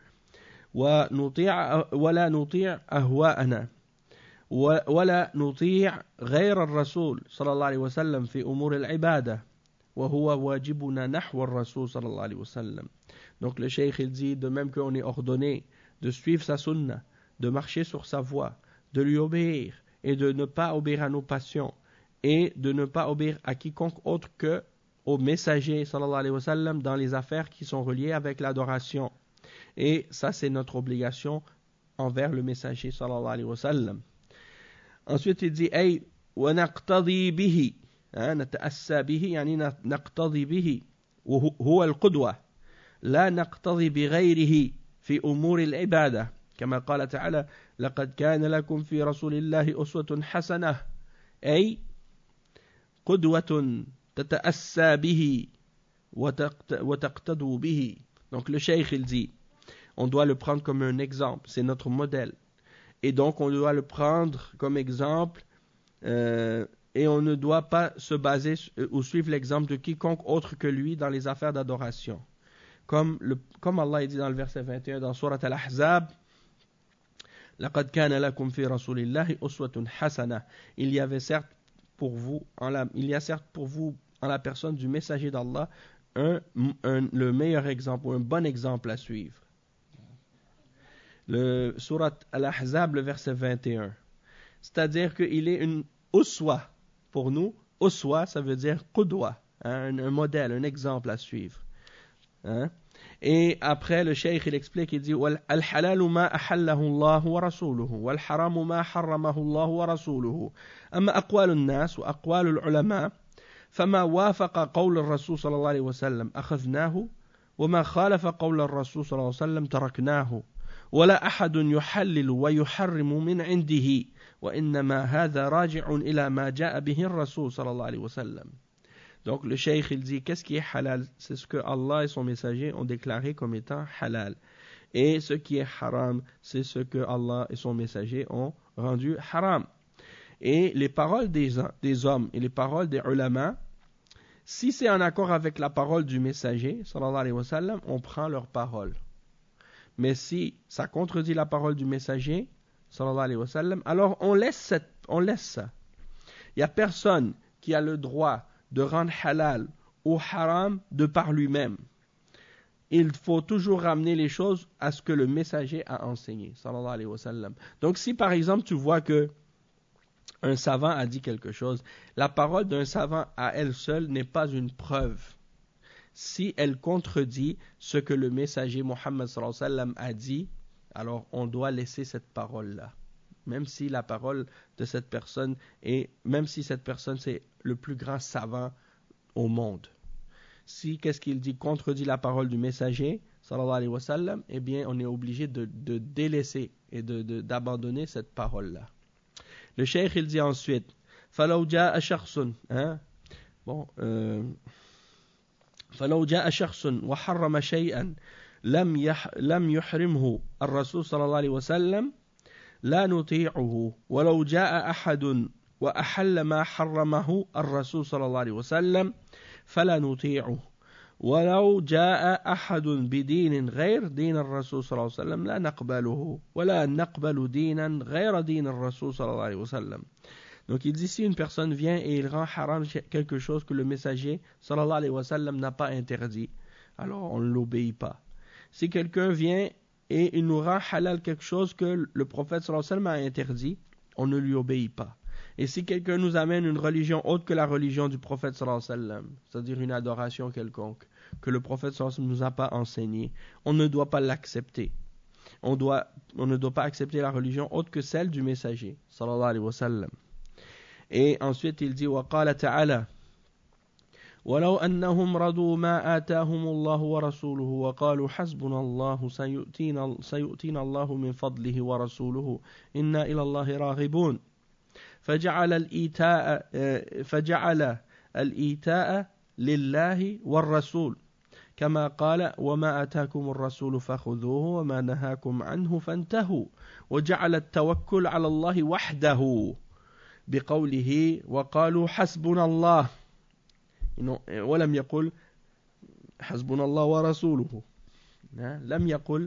ولا نطيع أهواءنا ولا نطيع غير الرسول صلى الله عليه وسلم في أمور العبادة وهو واجبنا نحو الرسول صلى الله عليه وسلم. Donc le cheikh il dit, de même qu'on est ordonné de suivre sa sunna, de marcher sur sa voie, de lui obéir et de ne pas obéir à nos passions et de ne pas obéir à quiconque autre que au messager sallallahu alayhi wa sallam dans les affaires qui sont reliées avec l'adoration. Et ça c'est notre obligation envers le messager sallallahu alayhi wa sallam. Ensuite il dit ay wa naqtadi bihi, nata'assa bihi yani naqtadi bihi wa huwa al-qudwa la naqtadi bi ghayrihi fi umur al-ibadah kama qala ta'ala laqad kana lakum fi rasulillahi uswatun hasanah ay قدوة تتأسى به وتقتدوا به. Donc le cheikh il dit, on doit le prendre comme un exemple, c'est notre modèle. Et donc on doit le prendre comme exemple et on ne doit pas se baser ou suivre l'exemple de quiconque autre que lui dans les affaires d'adoration. Comme Allah dit dans le verset 21 dans Surat Al-Ahzab, لقد كان لكم في رسول الله أسوة حسنة. Il y a certes pour vous en la personne du messager d'Allah le meilleur exemple ou un bon exemple à suivre. Le Surat Al-Ahzab, le verset 21. C'est-à-dire qu'il est une uswa pour nous. Uswa, ça veut dire qudwa. un modèle, un exemple à suivre. Hein? Et après, le cheikh, il explique, il dit Al-halal ma ahallahu Allah wa rasuluhu, wal-haram ma harramahu Allah wa rasuluhu. Amma aqwal al-nas wa aqwal al-ulama, فما وافق قول الرسول صلى الله عليه وسلم أخذناه وما خالف قول الرسول صلى الله عليه وسلم تركناه ولا أحد يحلل ويحرم من عنده وإنما هذا راجع إلى ما جاء به الرسول صلى الله عليه وسلم. Donc le cheikh il dit qu'est-ce qui est halal? C'est ce que Allah et son messager ont déclaré comme étant halal. Et ce qui est haram, c'est ce que Allah et son messager ont rendu haram. Et les paroles des hommes et les paroles des ulama, si c'est en accord avec la parole du messager, sallallahu alayhi wa sallam, on prend leur parole. Mais si ça contredit la parole du messager, sallallahu alayhi wa sallam, alors on laisse ça. Il n'y a personne qui a le droit de rendre halal ou haram de par lui-même. Il faut toujours ramener les choses à ce que le messager a enseigné, sallallahu alayhi wa sallam. Donc si par exemple tu vois que un savant a dit quelque chose, la parole d'un savant à elle seule n'est pas une preuve. Si elle contredit ce que le messager Mohammed sallallahu alayhi wa sallam a dit, alors on doit laisser cette parole-là. Même si la parole de cette personne même si cette personne c'est le plus grand savant au monde. Si qu'est-ce qu'il dit contredit la parole du messager sallallahu alayhi wa sallam, eh bien on est obligé de délaisser et d'abandonner cette parole-là. Le cheikh il dit ensuite فلو جاء شخص فلو جاء شخص وحرم شيئا لم يحرمه الرسول صلى الله عليه وسلم لا نطيعه ولو جاء أحد وأحل ما حرمه الرسول صلى الله عليه وسلم فلا نطيعه ولو جاء أحد بدين غير دين الرسول صلى الله عليه وسلم لا نقبله ولا نقبل دينا غير دين الرسول صلى الله عليه وسلم. Donc il dit si une personne vient et il rend haram quelque chose que le messager sallallahu alayhi wa sallam n'a pas interdit, alors on ne l'obéit pas. Si quelqu'un vient et il nous rend halal quelque chose que le prophète sallallahu alayhi wa sallam a interdit, on ne lui obéit pas. Et si quelqu'un nous amène une religion autre que la religion du prophète sallallahu alayhi wa sallam, c'est-à-dire une adoration quelconque, que le prophète sallallahu alayhi wa sallam ne nous a pas enseigné, on ne doit pas l'accepter. On ne doit pas accepter la religion autre que celle du messager sallallahu alayhi wa sallam. Et ensuite il dit وقال تعالى ولو أنهم رضوا ما آتاهم الله ورسوله وقالوا حسبنا الله سيؤتينا الله من فضله ورسوله إنا إلى الله راغبون فجعل الإيتاء لله والرسول كما قال وما آتاكم الرسول فخذوه وما نهاكم عنه فانتهوا وجعل التوكل على الله وحده بقوله وقالوا حسبنا الله ولم يقل حسبنا الله ورسوله لم يقل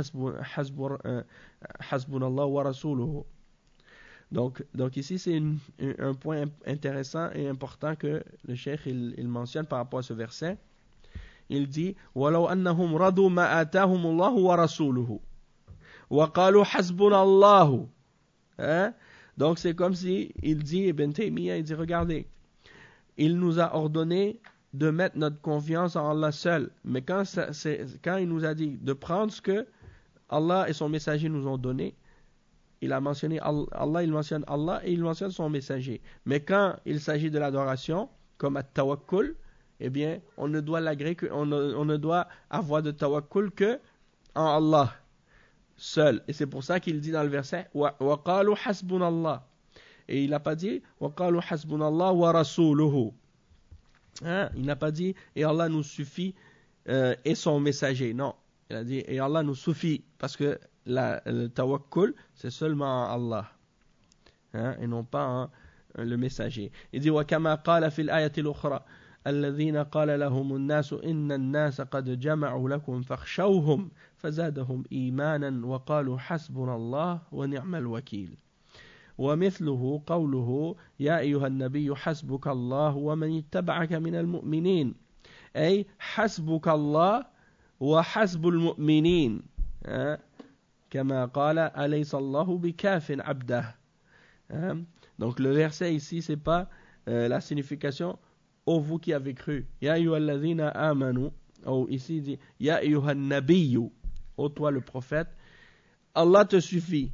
حسبنا الله ورسوله. Donc ici c'est un point intéressant et important que le cheikh il mentionne par rapport à ce verset. Il dit ولو أنهم رضوا ما آتاهم الله ورسوله وقالوا حسبنا الله. Donc c'est comme si il dit Ibn Taymiyyah, il dit regardez, il nous a ordonné de mettre notre confiance en Allah seul, mais quand il nous a dit de prendre ce que Allah et son messager nous ont donné, il a mentionné Allah, il mentionne Allah et il mentionne son messager. Mais quand il s'agit de l'adoration, comme at-tawakkul, eh bien, on ne doit on ne doit avoir de tawakkul que en Allah seul. Et c'est pour ça qu'il dit dans le verset وَقَالُوا حَسْبُنَا اللَّهُ. Et il n'a pas dit وَقَالُوا حَسْبُنَا اللَّهُ وَرَسُولُهُ. Il n'a pas dit et Allah nous suffit et son messager. Non, il a dit et Allah nous suffit, parce que le tawakkul c'est seulement en Allah et non pas en le messager. Il dit وَكَمَا قَالَ فِي الْآيَةِ الْأُخْرَى الذين قال لهم الناس إن الناس قد جمعوا لكم فاخشوهم فزادهم إيمانا وقالوا حسبنا الله ونعم الوكيل. ومثله قوله يا أيها النبي حسبك الله ومن اتبعك من المؤمنين أي حسبك الله وحسب المؤمنين كما قال أليس الله بكاف عبده. Donc le verset ici c'est pas la signification ô vous qui avez cru. Ya ayyuhalladhina amanu, ou ici il dit Ya ayyuhan nabiyyu, ô toi le prophète, Allah te suffit.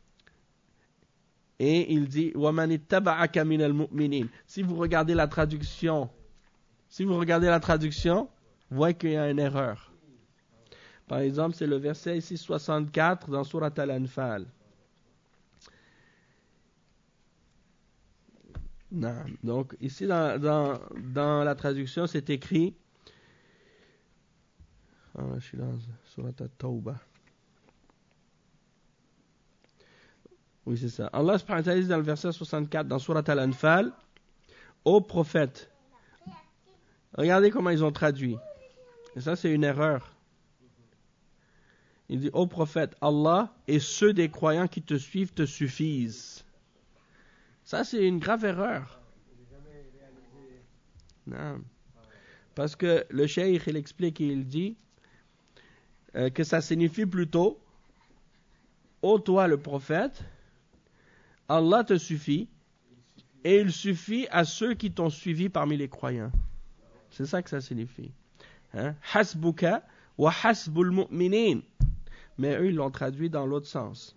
Et il dit Wa man ittaba'aka minal mu'minin. Si vous regardez la traduction, vous voyez qu'il y a une erreur. Par exemple, c'est le verset ici 64 dans Surat Al-Anfal. Non. Donc, ici dans la traduction, c'est écrit. Je suis dans Surat At-Tawbah. Oui, c'est ça. Allah subhanahu wa ta'ala dit dans le verset 64 dans Surat Al-Anfal, ô prophète. Regardez comment ils ont traduit. Et ça, c'est une erreur. Il dit, ô prophète, Allah et ceux des croyants qui te suivent te suffisent. Ça, c'est une grave erreur. Non. Parce que le cheikh, il explique et il dit que ça signifie plutôt, ô toi le prophète, Allah te suffit et il suffit à ceux qui t'ont suivi parmi les croyants. C'est ça que ça signifie. Hasbuka wa hasbul mu'minin. Mais eux, ils l'ont traduit dans l'autre sens.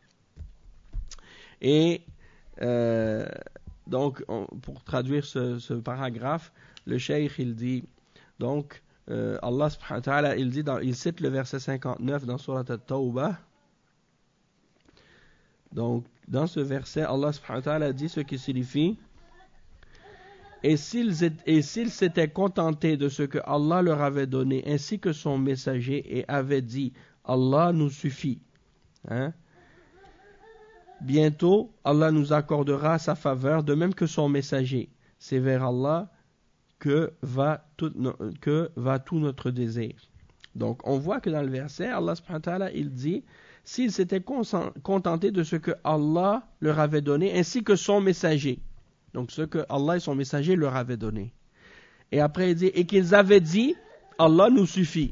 Et donc, pour traduire ce paragraphe, le cheikh, il dit, donc, Allah subhanahu wa ta'ala, il cite le verset 59 dans Surat At-Tawbah. Donc, dans ce verset, Allah subhanahu wa ta'ala dit ce qui signifie et s'ils s'étaient contentés de ce que Allah leur avait donné, ainsi que son messager, et avaient dit, Allah nous suffit. Bientôt, Allah nous accordera sa faveur, de même que son messager. C'est vers Allah que va tout notre désir. Donc, on voit que dans le verset, Allah subhanahu wa ta'ala, il dit, s'ils s'étaient contentés de ce que Allah leur avait donné, ainsi que son messager. Donc, ce que Allah et son messager leur avaient donné. Et après, il dit, et qu'ils avaient dit, Allah nous suffit.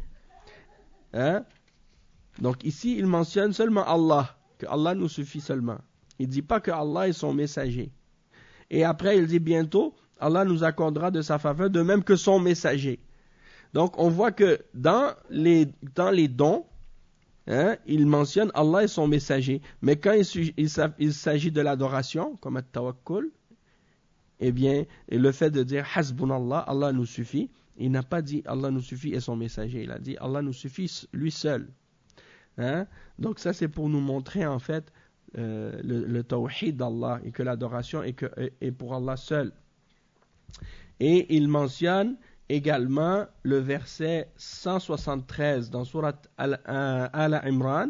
Donc, ici, il mentionne seulement Allah, que Allah nous suffit seulement. Il ne dit pas que Allah est son messager. Et après, il dit bientôt, Allah nous accordera de sa faveur, de même que son messager. Donc, on voit que dans les dons, il mentionne Allah et son messager. Mais quand il s'agit de l'adoration, comme at-tawakkul, eh bien, le fait de dire Hasbunallah, Allah nous suffit, il n'a pas dit Allah nous suffit et son messager. Il a dit Allah nous suffit lui seul. Donc ça, c'est pour nous montrer en fait le tawhid d'Allah et que l'adoration est pour Allah seul. Et il mentionne également le verset 173 dans Surat Al-Imran,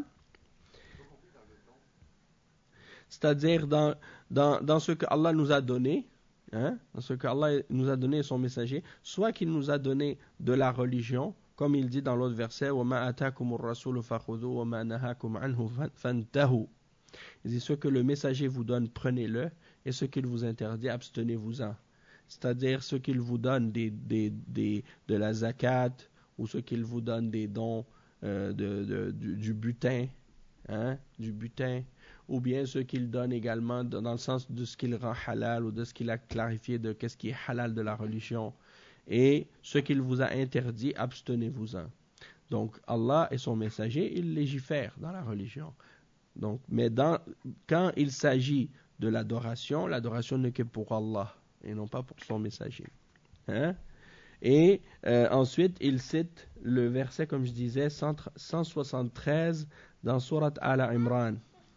c'est-à-dire dans ce que Allah nous a donné, dans ce que Allah nous a donné et son messager, soit qu'il nous a donné de la religion, comme il dit dans l'autre verset, وَمَا أَتَاكُمُ الرَّسُولُ فَخُذُوهُ وَمَا نَهَاكُمْ عَنْهُ فَانْتَهُوا. Il dit, ce que le messager vous donne, prenez-le, et ce qu'il vous interdit, abstenez-vous-en. C'est-à-dire ce qu'il vous donne de la zakat, ou ce qu'il vous donne des dons du butin, ou bien ce qu'il donne également dans le sens de ce qu'il rend halal, ou de ce qu'il a clarifié de qu'est-ce qui est halal de la religion. Et ce qu'il vous a interdit, abstenez-vous-en. Donc Allah et son messager, ils légifèrent dans la religion. Donc, mais quand il s'agit de l'adoration n'est que pour Allah et non pas pour son messager. Et ensuite, il cite le verset, comme je disais, 173 dans Surat Al-Imran.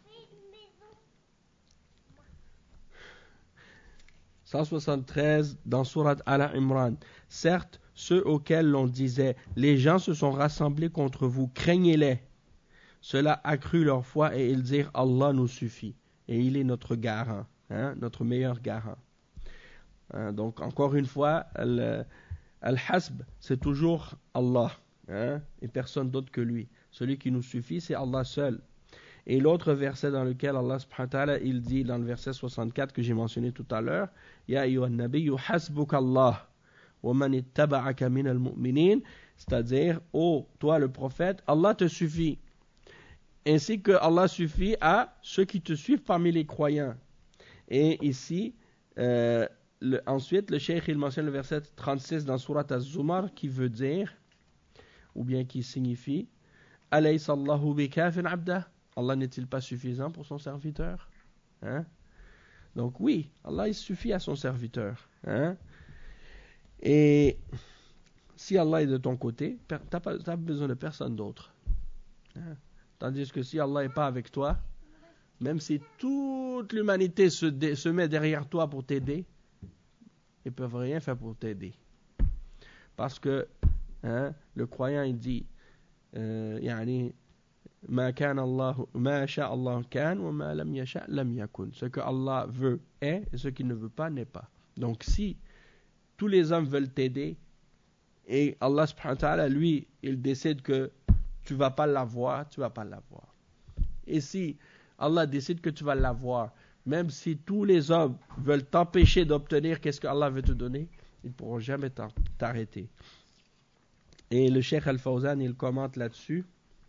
173 dans Surat Al-Imran. Certes, ceux auxquels l'on disait, les gens se sont rassemblés contre vous, craignez-les. Cela accrut leur foi et ils dirent, Allah nous suffit. Et il est notre garant, notre meilleur garant. Donc, encore une fois, Al-Hasb, c'est toujours Allah, et personne d'autre que lui. Celui qui nous suffit, c'est Allah seul. Et l'autre verset dans lequel Allah subhanahu wa ta'ala, il dit dans le verset 64 que j'ai mentionné tout à l'heure, Ya ayyuhan nabiyyu hasbuka Allah wa man ittaba'aka minal mu'minin, c'est-à-dire, ô toi le prophète, Allah te suffit, ainsi que Allah suffit à ceux qui te suivent parmi les croyants. Et ici, ensuite, le cheikh il mentionne le verset 36 dans Surat Az-Zumar qui veut dire, ou bien qui signifie, Alaysa Allahu bikafin abdah. Allah n'est-il pas suffisant pour son serviteur? Hein? Donc oui, Allah il suffit à son serviteur. Hein? Et si Allah est de ton côté, tu n'as pas besoin de personne d'autre. Hein? Tandis que si Allah n'est pas avec toi, même si toute l'humanité se met derrière toi pour t'aider, ils ne peuvent rien faire pour t'aider. Parce que le croyant il dit يعني ما كان الله ما شاء الله كان وما لم يشاء لم يكن. Ce que Allah veut est et ce qu'il ne veut pas n'est pas. Donc si tous les hommes veulent t'aider et Allah subhanahu wa ta'ala lui il décide que tu vas pas l'avoir, tu vas pas l'avoir. Et si Allah décide que tu vas l'avoir, même si tous les hommes veulent t'empêcher d'obtenir qu'est-ce que Allah veut te donner, ils ne pourront jamais t'arrêter. Et le Cheikh Al-Fawzan, il commente là-dessus.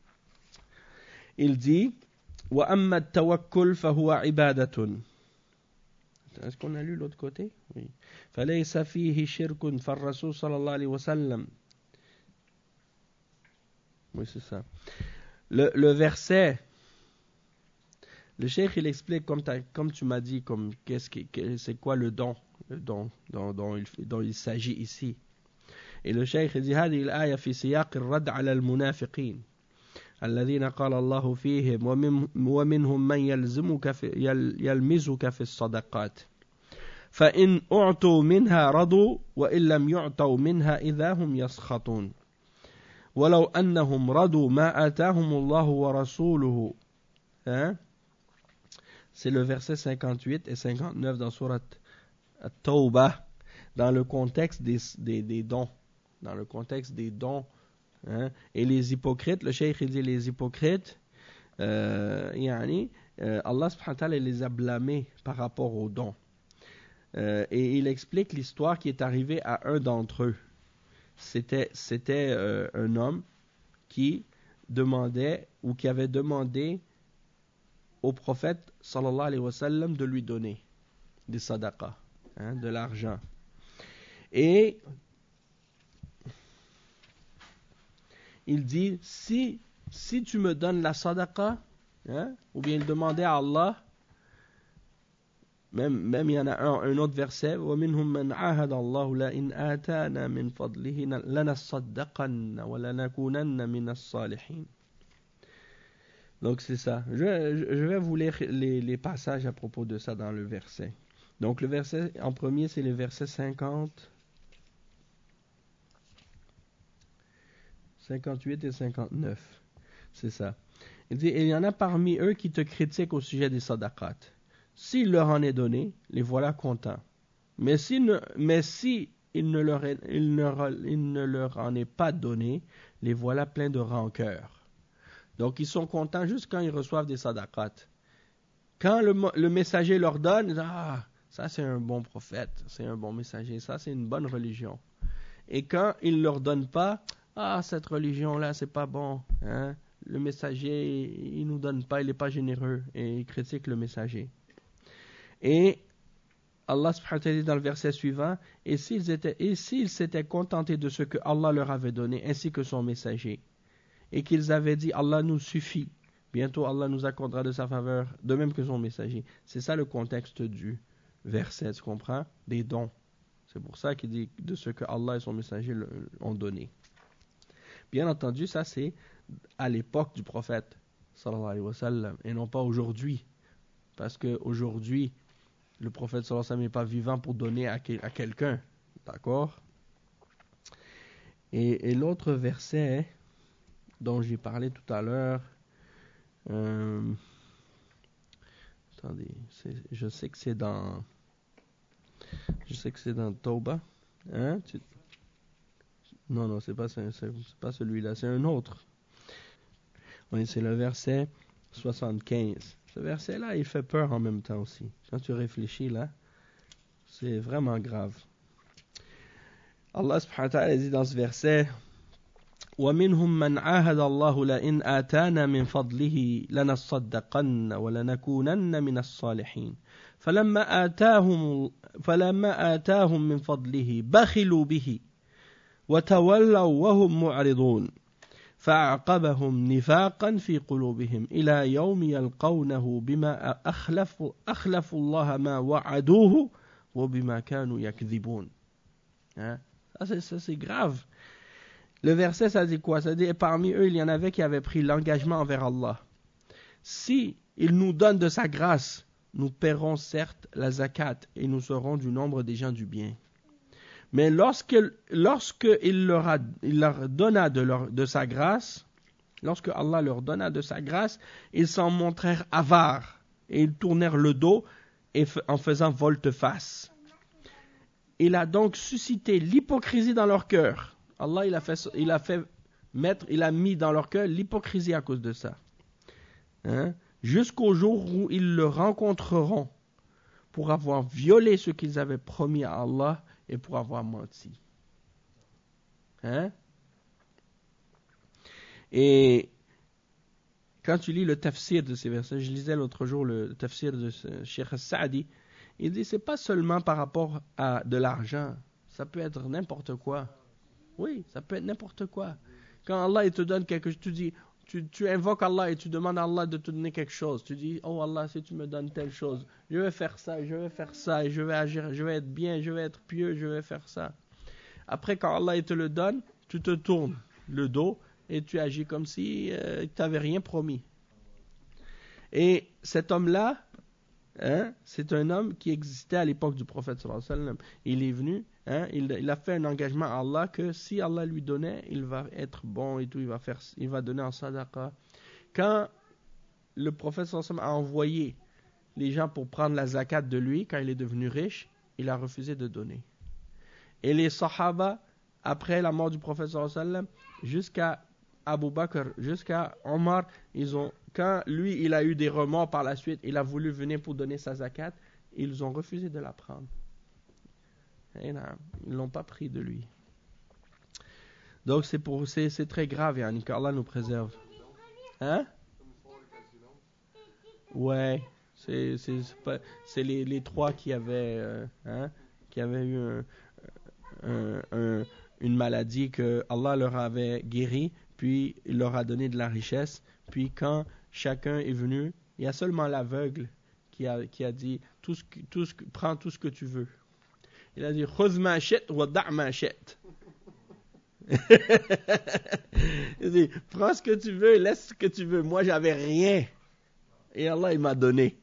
Il dit وَأَمَّا التَّوَكُّلْ فَهُوَ عِبَادَةٌ. Est-ce qu'on a lu l'autre côté? Oui. فَلَيْسَ فِيهِ شِرْكٌ فَالرَّسُولُ صلى الله عليه وسلم. Oui, c'est ça. Le verset, le Cheikh, il explique, comme tu m'as dit, c'est quoi le don dont il s'agit ici. Et le Cheikh dit هذه الآية في سياق الرد على المنافقين الذين قال الله فيهم ومنهم من يلمزك في الصدقات فإن أعطوا منها رضوا وإن لم يعطوا منها إذا هم يسخطون ولو أنهم رضوا ما آتاهم الله ورسوله. C'est le verset 58 et 59 dans Surat At-Tawbah, dans le contexte des dons. Dans le contexte des dons. Et les hypocrites, le cheikh il dit les hypocrites, Allah subhanahu wa ta'ala les a blâmés par rapport aux dons. Et il explique l'histoire qui est arrivée à un d'entre eux. C'était un homme qui demandait ou qui avait demandé au prophète sallallahu alayhi wa sallam de lui donner des sadaqas, de l'argent. Et il dit, si tu me donnes la sadaqa, ou bien il demandait à Allah, même il y en a un autre verset, وَمِنْهُمْ مَنْ عَاهَدَ اللَّهُ لَإِنْ آتَانَا مِنْ فَضْلِهِ لَنَصَّدَّقَنَّ وَلَنَكُونَنَّ مِنَ الصَّالِحِينَ. Donc c'est ça. Je vais vous lire les passages à propos de ça dans le verset. Donc le verset en premier, c'est le verset 50. 58 et 59. C'est ça. Il dit, il y en a parmi eux qui te critiquent au sujet des sadaqat. S'il leur en est donné, les voilà contents. Mais si il ne leur en est pas donné, les voilà pleins de rancœur. Donc ils sont contents juste quand ils reçoivent des sadaqat. Quand le messager leur donne, ils disent, ah, ça c'est un bon prophète, c'est un bon messager, ça c'est une bonne religion. Et quand il ne leur donne pas, ah, cette religion-là, c'est pas bon. Le messager, il nous donne pas, il n'est pas généreux. Et il critique le messager. Et Allah subhanahu wa ta'ala dit dans le verset suivant, et s'ils s'étaient contentés de ce que Allah leur avait donné, ainsi que son messager, et qu'ils avaient dit, Allah nous suffit, bientôt Allah nous accordera de sa faveur, de même que son messager. C'est ça le contexte du verset, tu comprends? Des dons. C'est pour ça qu'il dit de ce que Allah et son messager ont donné. Bien entendu, ça c'est à l'époque du prophète, sallallahu alayhi wa sallam, et non pas aujourd'hui. Parce qu'aujourd'hui, le prophète sallallahu alayhi wa sallam n'est pas vivant pour donner à quelqu'un. D'accord? Et l'autre verset dont j'ai parlé tout à l'heure, attendez, je sais que c'est dans Tawbah. Non, c'est pas celui-là, c'est un autre. Oui, c'est le verset 75. Ce verset-là, il fait peur en même temps aussi. Quand tu réfléchis là, c'est vraiment grave. Allah subhanahu wa ta'ala dit dans ce verset, وَمِنْهُمْ مَنْ عَاهَدَ اللَّهُ لَإِنْ آتَانَا مِنْ فَضْلِهِ لَنَصَّدَّقَنَّ وَلَنَكُونَنَّ مِنَ الصَّالِحِينَ فلما آتاهم من فضله بخلوا به وتولوا وهم معرضون فأعقبهم نفاقا في قلوبهم إلى يوم يلقونه بما أخلفوا الله ما وعدوه وبما كانوا يكذبون. Ça c'est grave. Le verset, ça dit quoi? Ça dit, et parmi eux, il y en avait qui avaient pris l'engagement envers Allah. Si il nous donne de sa grâce, nous paierons certes la zakat et nous serons du nombre des gens du bien. Mais lorsque il leur donna de sa grâce, lorsque Allah leur donna de sa grâce, ils s'en montrèrent avares et ils tournèrent le dos en faisant volte-face. Il a donc suscité l'hypocrisie dans leur cœur. Allah, il a mis dans leur cœur l'hypocrisie à cause de ça. Jusqu'au jour où ils le rencontreront pour avoir violé ce qu'ils avaient promis à Allah et pour avoir menti. Et quand tu lis le tafsir de ces versets, je lisais l'autre jour le tafsir de Cheikh Saadi, il dit c'est pas seulement par rapport à de l'argent, ça peut être n'importe quoi. Oui, ça peut être n'importe quoi. Quand Allah il te donne quelque chose, tu invoques Allah et tu demandes à Allah de te donner quelque chose. Tu dis, oh Allah, si tu me donnes telle chose, je vais faire ça, et je vais agir, je vais être bien, je vais être pieux, je vais faire ça. Après, quand Allah il te le donne, tu te tournes le dos et tu agis comme si tu n'avais rien promis. Et cet homme-là, c'est un homme qui existait à l'époque du prophète sallallahu alayhi wa sallam. Il est venu, il a fait un engagement à Allah que si Allah lui donnait, il va être bon et tout, il va donner en sadaqa. Quand le prophète sallallahu alayhi wa sallam a envoyé les gens pour prendre la zakat de lui, quand il est devenu riche, il a refusé de donner. Et les sahaba, après la mort du prophète sallallahu alayhi wa sallam, jusqu'à Abu Bakr, jusqu'à Omar, quand lui il a eu des remords par la suite, il a voulu venir pour donner sa zakat, ils ont refusé de la prendre. Et non, ils ne l'ont pas pris de lui. Donc c'est très grave, yani, qu'Allah nous préserve. Ouais, c'est les trois qui avaient eu une maladie que Allah leur avait guéri, puis il leur a donné de la richesse. Puis quand chacun est venu, il y a seulement l'aveugle qui a dit prends tout ce que tu veux. Il a dit khudh ma shi't wa da' ma shi't. Il dit prends ce que tu veux et laisse ce que tu veux. Moi j'avais rien et Allah il m'a donné.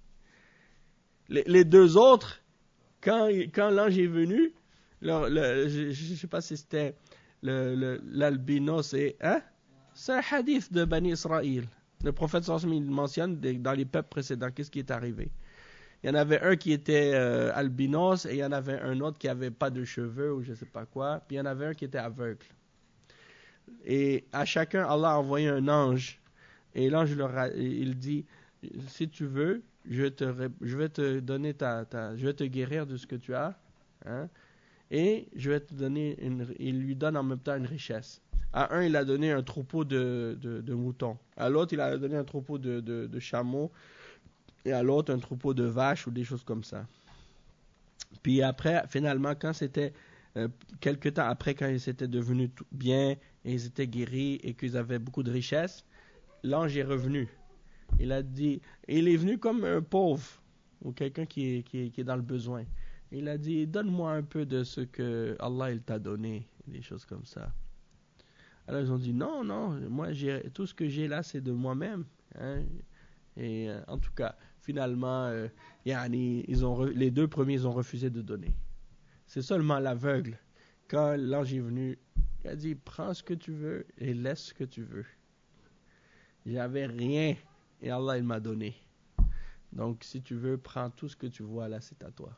Les deux autres, quand l'ange est venu, je ne sais pas si c'était l'albinos c'est un hadith de Bani Israël. Le prophète sallallahu alayhi wa sallam mentionne dans les peuples précédents qu'est-ce qui est arrivé. Il y en avait un qui était albinos et il y en avait un autre qui n'avait pas de cheveux ou je ne sais pas quoi. Puis il y en avait un qui était aveugle. Et à chacun, Allah a envoyé un ange. Et l'ange il dit, si tu veux, je vais te donner je vais te guérir de ce que tu as. Et je vais te donner il lui donne en même temps une richesse. À un, il a donné un troupeau de moutons. À l'autre, il a donné un troupeau de chameaux. Et à l'autre, un troupeau de vaches ou des choses comme ça. Puis après, finalement, quand c'était quelque temps après, quand ils étaient devenus bien et ils étaient guéris et qu'ils avaient beaucoup de richesses, l'ange est revenu. Il a dit, il est venu comme un pauvre ou quelqu'un qui est dans le besoin. Il a dit, donne-moi un peu de ce que Allah il t'a donné, des choses comme ça. Alors ils ont dit, non, moi tout ce que j'ai là c'est de moi-même. Et en tout cas, finalement, les deux premiers ils ont refusé de donner. C'est seulement l'aveugle. Quand l'ange est venu, il a dit, prends ce que tu veux et laisse ce que tu veux. J'avais rien et Allah il m'a donné. Donc si tu veux, prends tout ce que tu vois là, c'est à toi.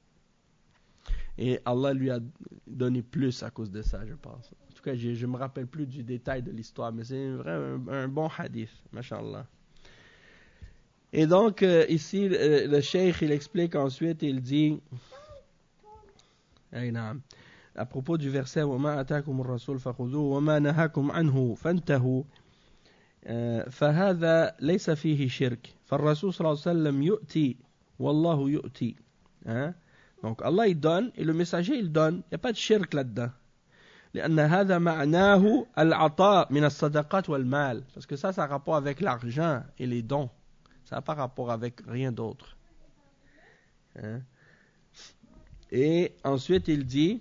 Et Allah lui a donné plus à cause de ça, je pense. En tout cas, je ne me rappelle plus du détail de l'histoire, mais c'est vraiment un bon hadith, mashallah. Et donc, ici, le cheikh, il explique ensuite, il dit, à propos du verset, وَمَا أَتَاكُمُ الرَّسُولُ فَخُذُوهُ وَمَا نَهَاكُمْ عَنْهُ فَانْتَهُوا فهذا ليس فيه شرك فالرسول صلى الله عليه وسلم يؤتي Wallahu yu'ti. Hein? Donc Allah il donne et le messager il donne. Il n'y a pas de shirk là-dedans. لأن هذا معناه العطاء من الصدقات والمال. Parce que ça a rapport avec l'argent et les dons. Ça n'a pas rapport avec rien d'autre. Hein? Et ensuite il dit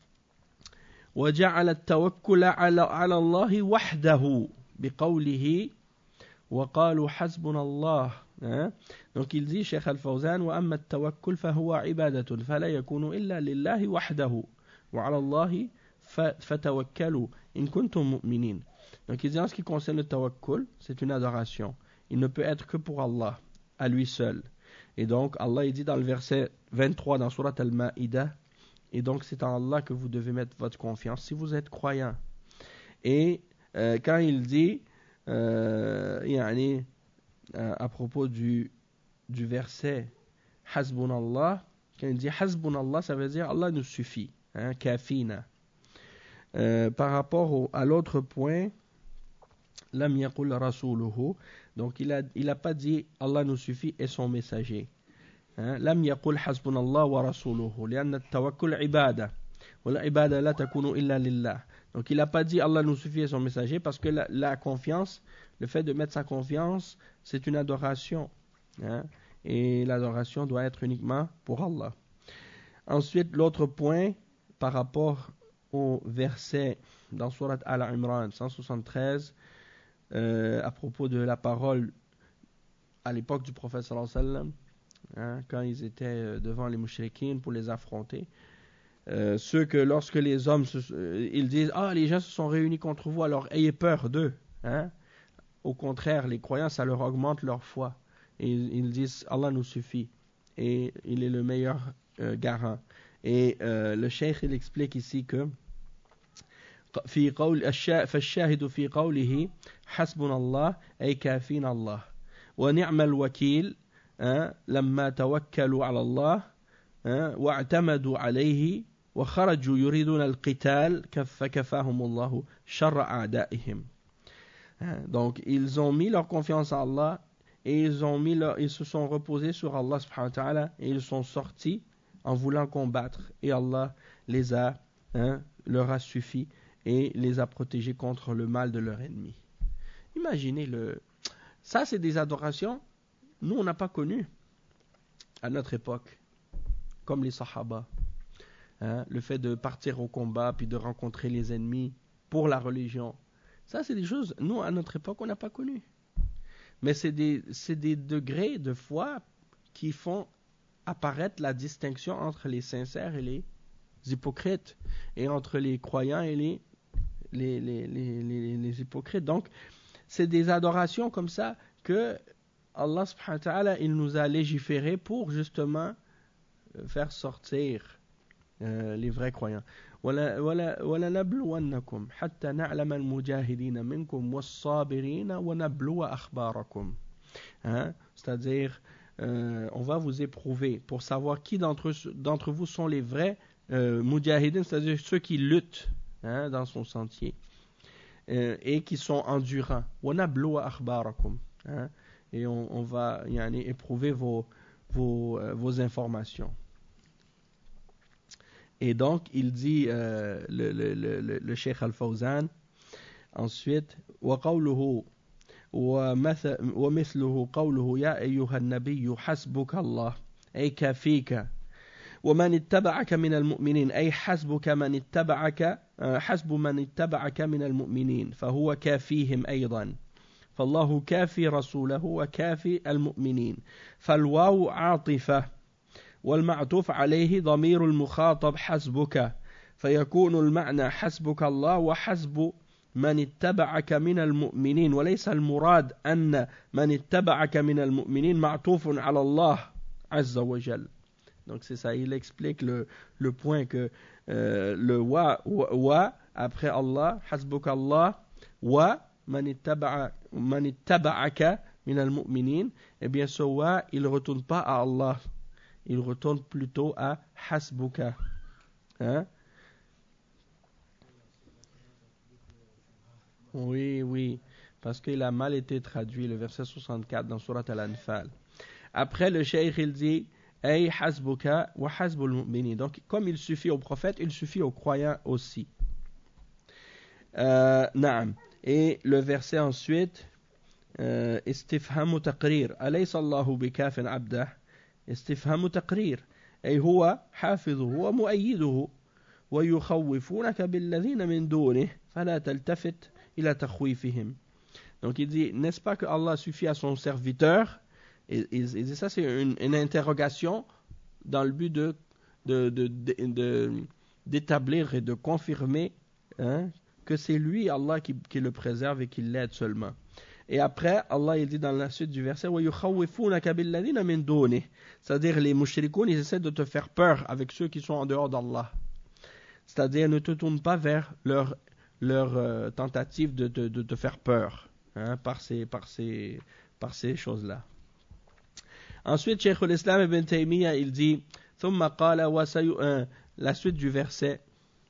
وجعل التوكل على الله وحده بقوله وقالوا حسبنا الله. Hein? Donc il dit Cheikh Al-Fawzan وأما التوكل فهو عبادة فلا يكون إلا لله وحده وعلى الله فتوكلوا إن كنتم مؤمنين. Donc il dit en ce qui concerne le tawakkul, c'est une adoration. Il ne peut être que pour Allah, à lui seul. Et donc Allah il dit dans le verset 23 dans Surat Al-Ma'idah, et donc c'est en Allah que vous devez mettre votre confiance si vous êtes croyant. Et quand il dit à propos du verset Hasbunallah, quand il dit Hasbunallah, ça veut dire Allah nous suffit, hein, kafina. Par rapport à l'autre point, Lam yaqul rasuluhu, donc il a pas dit Allah nous suffit et son messager. Lam yaqul hasbunallah wa rasuluhu, لأن التوكل عبادة والعبادة لا تكون إلا لله. Donc il a pas dit Allah nous suffit et son messager parce que la confiance, le fait de mettre sa confiance, c'est une adoration, hein, et l'adoration doit être uniquement pour Allah. Ensuite, l'autre point par rapport au verset dans Surat Al-Imran 173 à propos de la parole à l'époque du prophète sallallahu alayhi wa sallam, hein, quand ils étaient devant les mouchriquines pour les affronter, ceux que lorsque les hommes ils disent les gens se sont réunis contre vous, alors ayez peur d'eux, hein. Au contraire, les croyants, ça leur augmente leur foi et ils disent Allah nous suffit et il est le meilleur garant. Et le cheikh il explique ici que في قول فالشاهد في قوله حسبنا الله أي كافينا الله ونعم الوكيل لما توكلوا على الله واعتمدوا عليه وخرجوا يريدون القتال فكفاهم الله شر أعدائهم. Donc ils ont mis leur confiance en Allah et ils se sont reposés sur Allah subhanahu wa ta'ala et ils sont sortis en voulant combattre et Allah les a, leur a suffi et les a protégés contre le mal de leur ennemi. Imaginez ça c'est des adorations nous on n'a pas connu à notre époque comme les sahaba, le fait de partir au combat puis de rencontrer les ennemis pour la religion, ça c'est des choses nous à notre époque on n'a pas connu, mais c'est des degrés de foi qui font apparaître la distinction entre les sincères et les hypocrites et entre les croyants et les hypocrites. Donc c'est des adorations comme ça que Allah subhanahu wa ta'ala il nous a légiféré pour justement faire sortir les vrais croyants. وَلَنَبْلُوَنَّكُمْ حَتَّى نَعْلَمَ الْمُجَاهِدِينَ مِنْكُمْ وَالصَّابِرِينَ وَنَبْلُوَ أَخْبَارَكُمْ. C'est-à-dire on va vous éprouver pour savoir qui d'entre vous sont les vrais mujahidin, c'est-à-dire ceux qui luttent, dans son sentier et qui sont endurants. وَنَبْلُوَ أَخْبَارَكُمْ. Et on va éprouver vos informations. Et donc il dit le Cheikh Al-Fawzan ensuite وقوله ومثله قوله يا أيها النبي حسبك الله أي كافيك ومن اتبعك من المؤمنين أي حسب من اتبعك من المؤمنين فهو كافيهم أيضا فالله كافي رسوله وكافي المؤمنين فالواو عاطفة والمعطوف عليه ضمير المخاطب حسبك فيكون المعنى حسبك الله وحسب من اتبعك من المؤمنين وليس المراد أن من اتبعك من المؤمنين معطوف على الله عز وجل. Donc c'est ça, il explique le point que le wa après Allah, hasbuka Allah, wa man ittaba'aka min al-mu'minin, eh bien ce wa, il ne retourne pas à Allah, il retourne plutôt à hasbuka. Oui, parce qu'il a mal été traduit, le verset 64 dans Surat Al-Anfal. Après, le cheikh, il dit Ay hasbuka wa hasbul mu'minin. Donc, comme il suffit aux prophètes, il suffit aux croyants aussi. Naam. Et le verset ensuite استفهام تقرير أليس الله بكاف عبده استفهام تقرير أي هو حافظه ومؤيده ويخوفونك بالذين من دونه فلا تلتفت إلى تخويفهم. Donc il dit, n'est-ce pas que Allah suffit à son serviteur? Et ça c'est une interrogation dans le but d'établir et de confirmer que c'est lui, Allah, qui le préserve et qui l'aide seulement. Et après, Allah il dit dans la suite du verset c'est-à-dire les mushrikoun, ils essaient de te faire peur avec ceux qui sont en dehors d'Allah. C'est-à-dire ne te tourne pas vers leur tentative de te faire peur par ces choses-là. Ensuite, Cheikh al-Islam ibn Taymiyyah il dit la suite du verset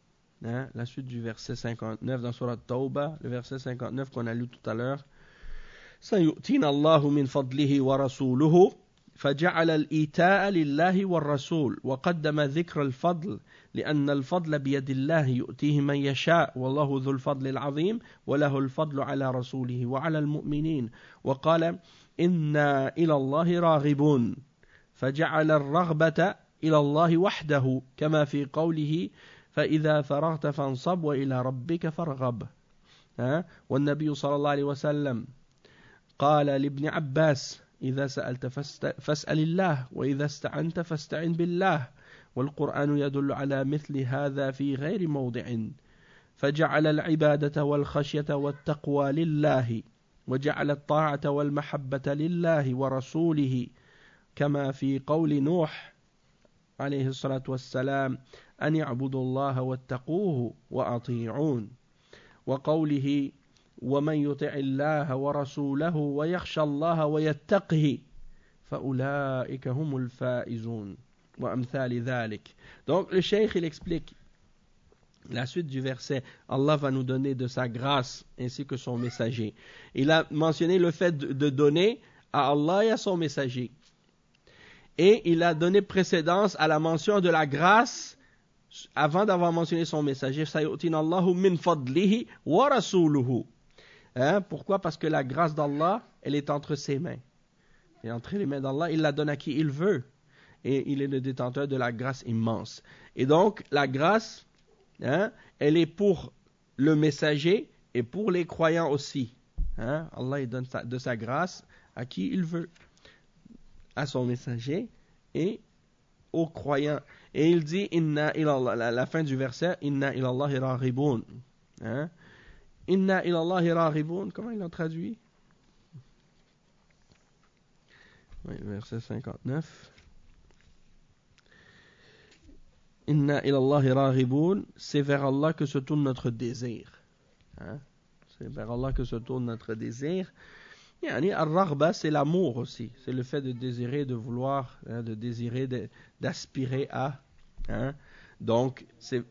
59 dans Surat Tawbah, le verset 59 qu'on a lu tout à l'heure. سيؤتينا الله من فضله ورسوله فجعل الإيتاء لله والرسول وقدم ذكر الفضل لأن الفضل بيد الله يؤتيه من يشاء والله ذو الفضل العظيم وله الفضل على رسوله وعلى المؤمنين وقال إنا إلى الله راغبون فجعل الرغبة إلى الله وحده كما في قوله فإذا فرغت فانصب وإلى ربك فارغب. والنبي صلى الله عليه وسلم قال لابن عباس إذا سألت فاسأل الله وإذا استعنت فاستعن بالله والقرآن يدل على مثل هذا في غير موضع فجعل العبادة والخشية والتقوى لله وجعل الطاعة والمحبة لله ورسوله كما في قول نوح عليه الصلاة والسلام أن يعبدوا الله واتقوه وأطيعون وقوله ومن يطع الله ورسوله ويخشى الله ويتقه فأولئك هم الفائزون وأمثال ذلك. Donc le cheikh il explique la suite du verset. Allah va nous donner de sa grâce ainsi que son messager. Il a mentionné le fait de donner à Allah et à son messager. Et il a donné précédence à la mention de la grâce avant d'avoir mentionné son messager. Sayu'tina Allahu min fadlihi wa rasuluhu. Pourquoi? Parce que la grâce d'Allah, elle est entre ses mains. Et entre les mains d'Allah, il la donne à qui il veut. Et il est le détenteur de la grâce immense. Et donc, la grâce, elle est pour le messager et pour les croyants aussi. Allah, il donne de sa grâce à qui il veut. À son messager et aux croyants. Et il dit, Inna ilallah, la fin du verset, Inna ilallahi raghibun. Inna ilallahi raghibun, comment il l'a traduit? Oui, verset 59. Inna ilallahi raghibun, c'est vers Allah que se tourne notre désir. C'est vers Allah que se tourne notre désir. Yani, al-raghba, c'est l'amour aussi. C'est le fait de désirer, de vouloir, de désirer, d'aspirer à. Donc, c'est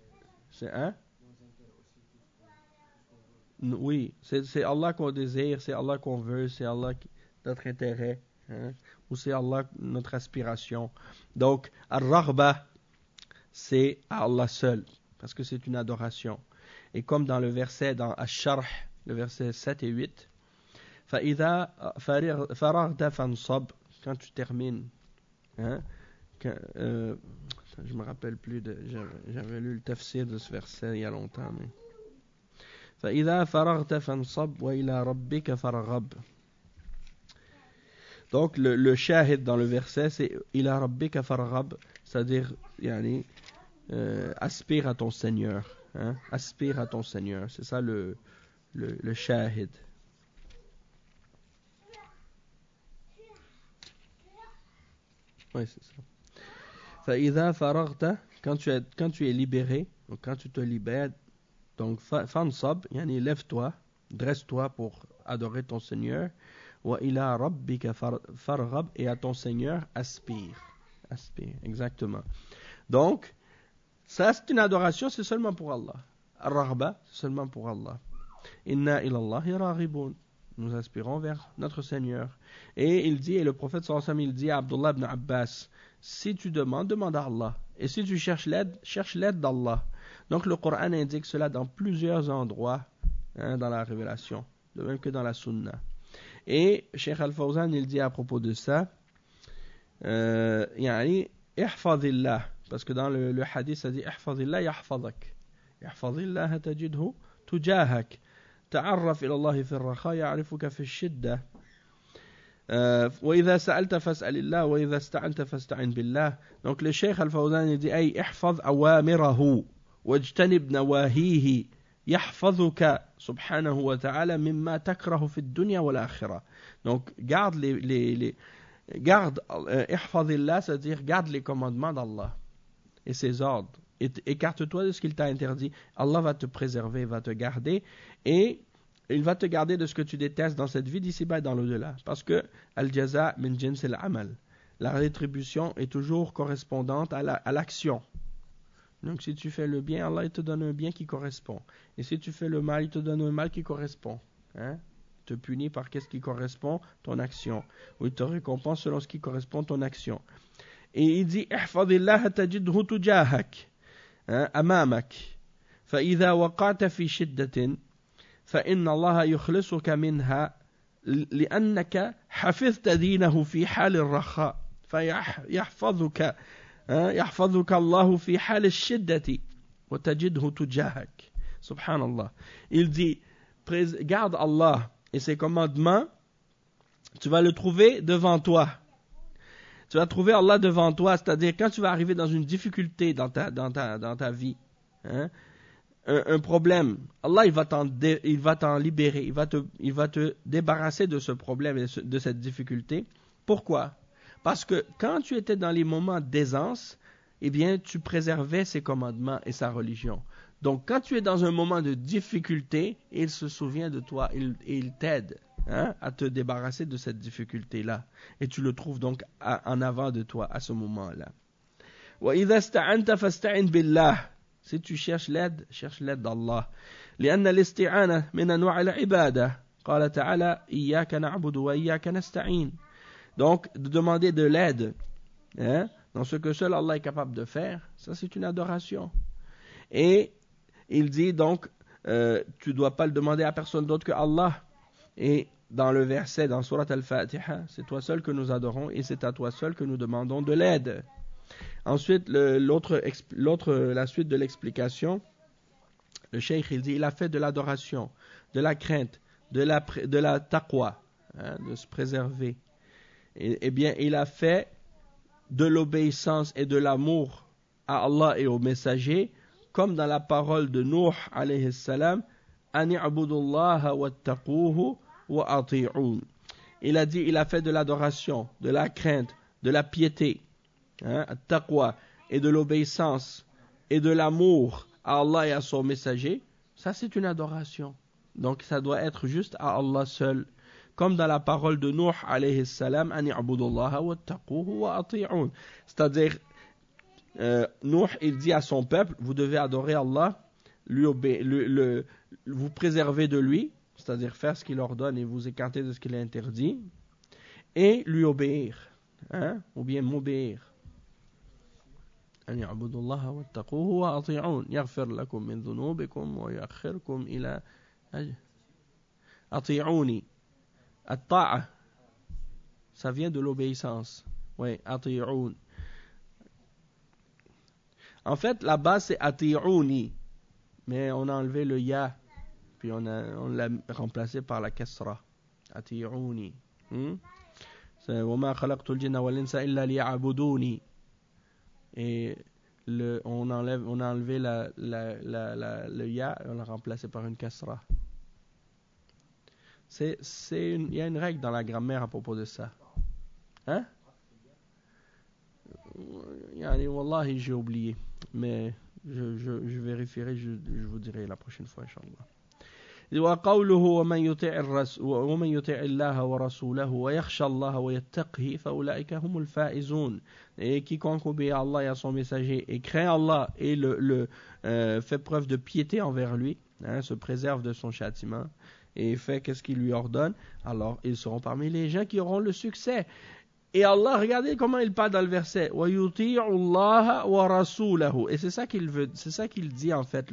oui, c'est Allah qu'on désire, c'est Allah qu'on veut, c'est Allah notre intérêt, ou c'est Allah notre aspiration. Donc, al-raghba, c'est à Allah seul, parce que c'est une adoration. Et comme dans le verset, dans Ash-Sharh, le verset 7 et 8, فإذا فرغت فانصب, quand tu termines, je me rappelle plus j'avais lu le tafsir de ce verset il y a longtemps, mais فإذا فرغت فانصب وإلى ربك فارغب. Donc le shahid dans le verset c'est إلى ربك فارغب, c'est-à-dire yani, aspire à ton Seigneur, aspire à ton Seigneur, c'est ça le shahid. Oui, c'est ça. فإذا فرغت, quand tu es libéré, donc quand tu te libères, donc fansab, yani lève-toi, dresse-toi pour adorer ton Seigneur, wa ila rabbika farghab, et à ton Seigneur aspire, exactement. Donc ça c'est une adoration, c'est seulement pour Allah. Ar-raghba, c'est seulement pour Allah. Inna ilallahi raghibun. Nous aspirons vers notre Seigneur. Et il dit, et le prophète sallallahu alayhi wa sallam, il dit à Abdullah ibn Abbas, si tu demandes, demande à Allah. Et si tu cherches l'aide d'Allah. Donc le Coran indique cela dans plusieurs endroits dans la révélation, de même que dans la Sunna. Et Cheikh Al-Fawzan, il dit à propos de ça, يعني احفظ الله, parce que dans le hadith ça dit احفظ الله يحفظك, احفظ الله تجده تجاهك, تعرف إلى الله في الرخاء يعرفك في الشدة, وإذا سألت فاسأل الله وإذا استعنت فاستعن بالله. Donc le Cheikh Al-Fawzan il dit أي احفظ أوامره واجتنب نواهيه يحفظك سبحانه وتعالى مما تكره في الدنيا والآخرة. Donc garde garde ihfazillah, c'est-à-dire garde les commandements d'Allah et ses ordres. Écarte-toi de ce qu'il t'a interdit. Allah va te préserver, va te garder, et il va te garder de ce que tu détestes dans cette vie d'ici-bas et dans l'au-delà. Parce que al-jaza min jins al-amal, la rétribution est toujours correspondante à l'action. Donc si tu fais le bien, Allah il te donne un bien qui correspond. Et si tu fais le mal, il te donne un mal qui correspond. Te punit par qu'est-ce qui correspond ton action, ou il te récompense selon ce qui correspond ton action. Et il dit ihfazillah tajidhu tujahak amamak fa idha waqa'ta fi shiddatin fa inna Allah yukhlisuka minha li'annaka hafizta dinahu fi hal ar-rakha fa yahfazuka Allah fi hal ash-shiddati wa tajidhu tujahak. Subhanallah. Il dit garde Allah et ses commandements, tu vas le trouver devant toi. Tu vas trouver Allah devant toi, c'est-à-dire quand tu vas arriver dans une difficulté dans ta vie, un problème, Allah il va t'en libérer, il va te débarrasser de ce problème et de cette difficulté. Pourquoi? Parce que quand tu étais dans les moments d'aisance, eh bien tu préservais ses commandements et sa religion. Donc, quand tu es dans un moment de difficulté, il se souvient de toi, il t'aide à te débarrasser de cette difficulté-là. Et tu le trouves donc en avant de toi à ce moment-là. وَإِذَا اسْتَعَنْتَ فَاسْتَعِنْ بِاللَّهِ. Si tu cherches l'aide d'Allah. لأن الاستعانة من أنواع العبادة. قال تعالى إياك نعبد وإياك نستعين. Donc, de demander de l'aide dans ce que seul Allah est capable de faire, ça c'est une adoration. Et il dit donc, tu ne dois pas le demander à personne d'autre que Allah. Et dans le verset, dans Surat Al-Fatiha, c'est toi seul que nous adorons et c'est à toi seul que nous demandons de l'aide. Ensuite, la suite de l'explication, le cheikh il dit, il a fait de l'adoration, de la crainte, de la taqwa, de se préserver. Et bien, il a fait de l'obéissance et de l'amour à Allah et aux messagers, comme dans la parole de Nuh alayhi salam, Ani abudullaha wattaquhu wa ati'un. Il a dit, il a fait de l'adoration, de la crainte, de la piété, taqwa, et de l'obéissance et de l'amour à Allah et à son messager. Ça c'est une adoration. Donc ça doit être juste à Allah seul. Comme dans la parole de Nuh alayhi salam, Ani abudullaha wattaquhu wa ati'un. C'est-à-dire, Nuh, il dit à son peuple, vous devez adorer Allah, vous préserver de lui, c'est-à-dire faire ce qu'il ordonne et vous écarter de ce qu'il interdit, et lui obéir, ou bien m'obéir. أن يعبدوا الله واتقوه وأطيعون يغفر لكم من ذنوبكم ويؤخركم إلى أطيعوني. الطاعة, ça vient de l'obéissance. Oui, أطيعون. En fait, la base c'est ati'ouni, mais on a enlevé le ya, puis on l'a remplacé par la kasra. Ati'ouni. C'est وَمَا خَلَقْتُ الْجِنَّ وَالْإِنسَ إِلَّا لِيَعْبُدُونِ. Et on a enlevé le ya et on l'a remplacé par une kasra. Il y a une règle dans la grammaire à propos de ça. Wallahi, j'ai oublié, mais je vérifierai, je vous dirai la prochaine fois, Inch'Allah. وقوله ومن يطع الله ورسوله ويخشى الله ويتقه فأولئك هم الفائزون. Et quiconque obéit à Allah et à son messager et craint Allah et fait preuve de piété envers lui, se préserve de son châtiment, et fait qu'est-ce qu'il lui ordonne, alors ils seront parmi les gens qui auront le succès. Et Allah, regardez comment il parle dans le verset. وَيُطِيعُ اللَّهَ وَرَسُولَهُ. Et c'est ça qu'il veut, c'est ça qu'il dit en fait.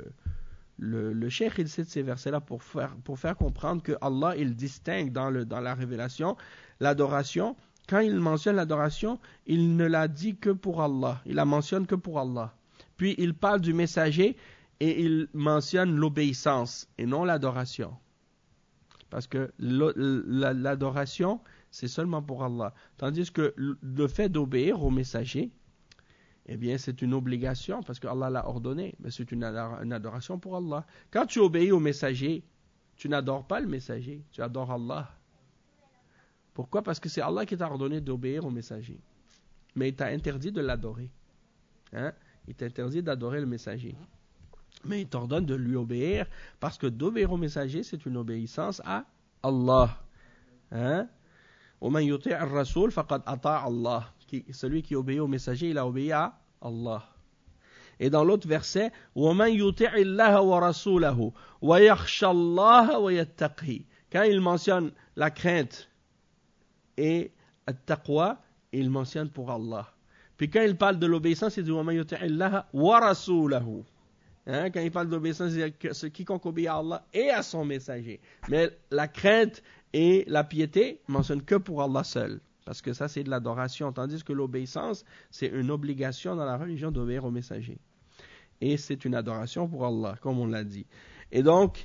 Le cheikh, il cite ces versets-là pour faire comprendre que Allah, il distingue dans la révélation l'adoration. Quand il mentionne l'adoration, il ne l'a dit que pour Allah. Il la mentionne que pour Allah. Puis il parle du messager et il mentionne l'obéissance et non l'adoration. Parce que l'adoration, c'est seulement pour Allah. Tandis que le fait d'obéir au messager, eh bien, c'est une obligation parce que Allah l'a ordonné. Mais c'est une adoration pour Allah. Quand tu obéis au messager, tu n'adores pas le messager, tu adores Allah. Pourquoi? Parce que c'est Allah qui t'a ordonné d'obéir au messager. Mais il t'a interdit de l'adorer. Hein? Il t'interdit d'adorer le messager. Mais il t'ordonne de lui obéir parce que d'obéir au messager, c'est une obéissance à Allah. Hein? وَمَنْ يُطِعْ الرَّسُولَ فَقَدْ أَطَاعَ اللَّهِ. Celui qui obéit au messager, il a obéi à Allah. Et dans l'autre verset, وَمَنْ يُطِعِ اللَّهَ وَرَسُولَهُ وَيَخْشَى اللَّهَ وَيَتَّقْهِ. Quand il mentionne la crainte et at-taqwa, il mentionne pour Allah. Puis quand il parle de l'obéissance, il dit وَمَنْ يُطِعِ اللَّهَ وَرَسُولَهُ. Hein, quand il parle d'obéissance, il dit que quiconque obéit à Allah et à son messager. Mais la crainte et la piété ne mentionnent que pour Allah seul. Parce que ça, c'est de l'adoration. Tandis que l'obéissance, c'est une obligation dans la religion d'obéir au messager. Et c'est une adoration pour Allah, comme on l'a dit. Et donc,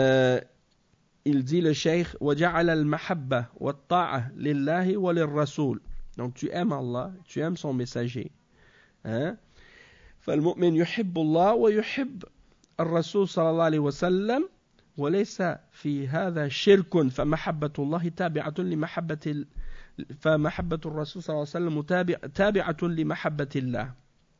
il dit le cheikh, وَجَعَلَ الْمَحَبَّةِ وَالطَّاعَةِ لِلَّهِ وَلِلرَّسُولِ. Donc, tu aimes Allah, tu aimes son messager. Hein? فالمؤمن يحب الله ويحب الرسول صلى الله عليه وسلم وليس في هذا شرك فمحبة الله تابعة لمحبة فمحبة الرسول صلى الله عليه وسلم تابعة لمحبة الله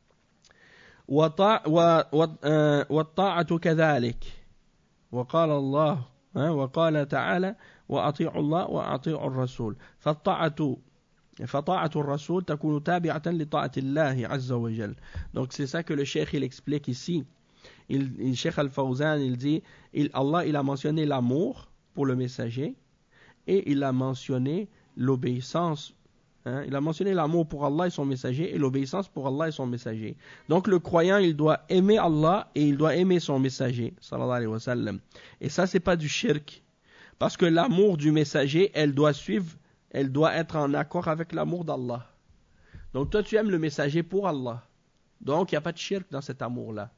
والطاعة كذلك وقال الله وقال تعالى وأطيعوا الله وأطيعوا الرسول فطاعة الرسول تكون تابعة لطاعة الله عز وجل. Donc c'est ça que le cheikh il explique ici. Le cheikh Al-Fawzan il dit Allah il a mentionné l'amour pour le messager et il a mentionné l'obéissance. Il a mentionné l'amour pour Allah et son messager et l'obéissance pour Allah et son messager. Donc le croyant il doit aimer Allah et il doit aimer son messager sallallahu alayhi wa sallam. Et ça c'est pas du shirk parce que l'amour du messager elle doit être en accord avec l'amour d'Allah. Donc toi tu aimes le messager pour Allah. Donc il n'y a pas de shirk dans cet amour-là.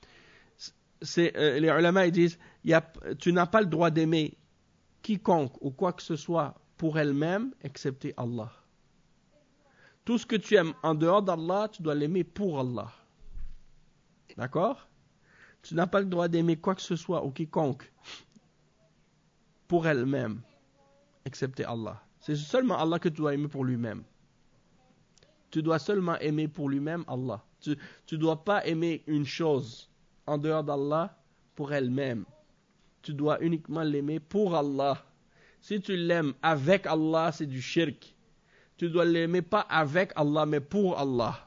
Les ulama ils disent tu n'as pas le droit d'aimer quiconque ou quoi que ce soit pour elle-même excepté Allah. Tout ce que tu aimes en dehors d'Allah, tu dois l'aimer pour Allah. D'accord? Tu n'as pas le droit d'aimer quoi que ce soit ou quiconque pour elle-même excepté Allah. C'est seulement Allah que tu dois aimer pour lui-même. Tu dois seulement aimer pour lui-même Allah. Tu ne dois pas aimer une chose en dehors d'Allah pour elle-même. Tu dois uniquement l'aimer pour Allah. Si tu l'aimes avec Allah, c'est du shirk. Tu dois l'aimer pas avec Allah, mais pour Allah.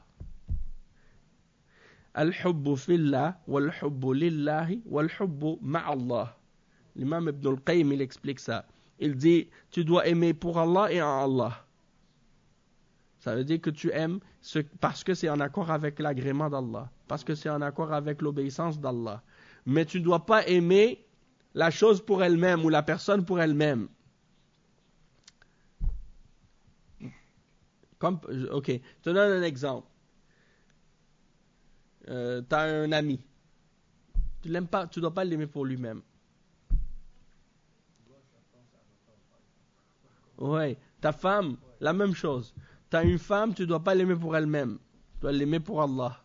Al-hubbu fillah, wal-hubbu lillahi, wal-hubbu ma'allah. L'imam Ibn al-Qayyim, il explique ça. Il dit, tu dois aimer pour Allah et en Allah. Ça veut dire que tu aimes parce que c'est en accord avec l'agrément d'Allah, parce que c'est en accord avec l'obéissance d'Allah. Mais tu ne dois pas aimer la chose pour elle-même ou la personne pour elle-même. Ok, je te donne un exemple. Tu as un ami. Tu l'aimes pas, tu ne dois pas l'aimer pour lui-même. Ouais, ta femme, la même chose. Tu as une femme, tu ne dois pas l'aimer pour elle-même. Tu dois l'aimer pour Allah.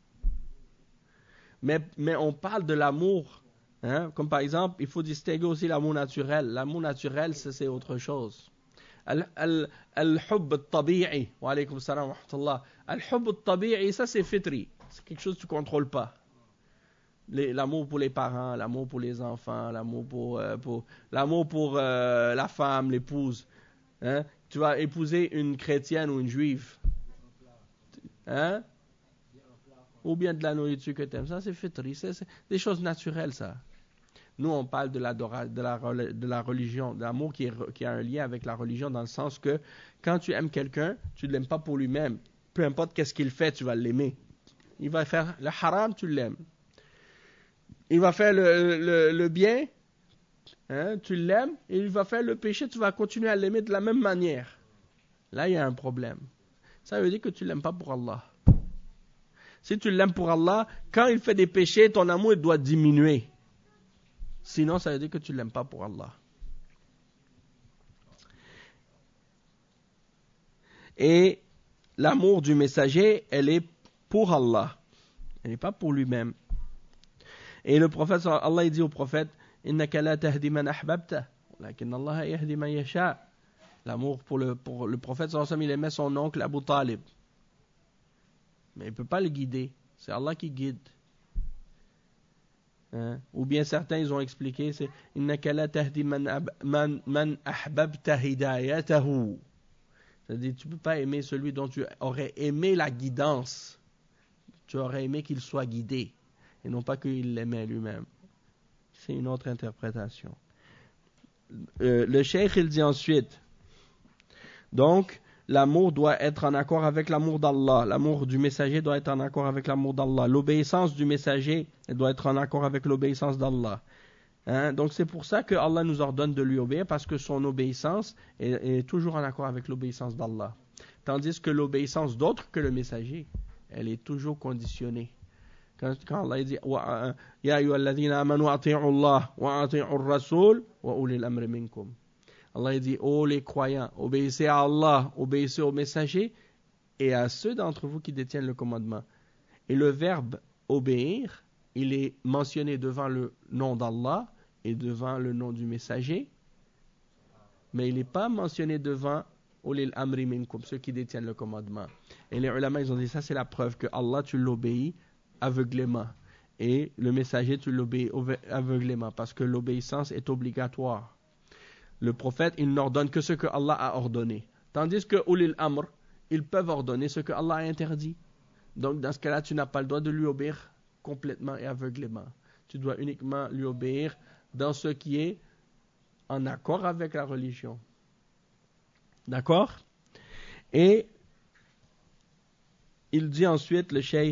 Mais on parle de l'amour. Hein? Comme par exemple, il faut distinguer aussi l'amour naturel. L'amour naturel, c'est autre chose. Al-hubb al-tabi'i. Wa alaykum salam wa rahmatullah. Al-hubb al-tabi'i, ça c'est fitri. C'est quelque chose que tu ne contrôles pas. L'amour pour les parents, l'amour pour les enfants, l'amour pour la femme, l'épouse. Hein? Tu vas épouser une chrétienne ou une juive. Hein? Ou bien de la nourriture que tu aimes. Ça, c'est fitri. C'est des choses naturelles, ça. Nous, on parle de la religion, de l'amour qui a un lien avec la religion, dans le sens que quand tu aimes quelqu'un, tu ne l'aimes pas pour lui-même. Peu importe qu'est-ce qu'il fait, tu vas l'aimer. Il va faire le haram, tu l'aimes. Il va faire le bien, hein, tu l'aimes. Et il va faire le péché, tu vas continuer à l'aimer de la même manière. Là, il y a un problème. Ça veut dire que tu ne l'aimes pas pour Allah. Si tu l'aimes pour Allah, quand il fait des péchés, ton amour doit diminuer. Sinon, ça veut dire que tu ne l'aimes pas pour Allah. Et l'amour du messager, elle est pour Allah. Elle n'est pas pour lui-même. Et le prophète, Allah il dit au prophète, Innaka la tahdi man ahbabta, lakin Allah yahdi man yasha. L'amour pour le prophète, il aimait son oncle Abu Talib. Mais il ne peut pas le guider. C'est Allah qui guide. Hein? Ou bien certains, ils ont expliqué, c'est Innaka la tahdi man ahbabta hidayatahu. C'est-à-dire, tu ne peux pas aimer celui dont tu aurais aimé la guidance. Tu aurais aimé qu'il soit guidé. Et non pas qu'il l'aimait lui-même. C'est une autre interprétation. Le cheikh, il dit ensuite, donc, l'amour doit être en accord avec l'amour d'Allah. L'amour du messager doit être en accord avec l'amour d'Allah. L'obéissance du messager doit être en accord avec l'obéissance d'Allah. Hein? Donc, c'est pour ça que Allah nous ordonne de lui obéir, parce que son obéissance est toujours en accord avec l'obéissance d'Allah. Tandis que l'obéissance d'autres que le messager, elle est toujours conditionnée. Quand Allah dit Ya ayyuhalladhina amanu ati'u Allah wa ati'u ar-rasul wa ulil amri minkum. Allah dit ô les croyants, obéissez à Allah, obéissez aux messagers et à ceux d'entre vous qui détiennent le commandement. Et le verbe obéir, il est mentionné devant le nom d'Allah et devant le nom du messager, mais il n'est pas mentionné devant ulil amri minkum, ceux qui détiennent le commandement. Et les ulama, ils ont dit ça, c'est la preuve que Allah, tu l'obéis aveuglément. Et le messager, tu l'obéis aveuglément, parce que l'obéissance est obligatoire. Le prophète, il n'ordonne que ce que Allah a ordonné. Tandis que ulil amr, ils peuvent ordonner ce que Allah a interdit. Donc, dans ce cas-là, tu n'as pas le droit de lui obéir complètement et aveuglément. Tu dois uniquement lui obéir dans ce qui est en accord avec la religion. D'accord? Et il dit ensuite, le cheikh,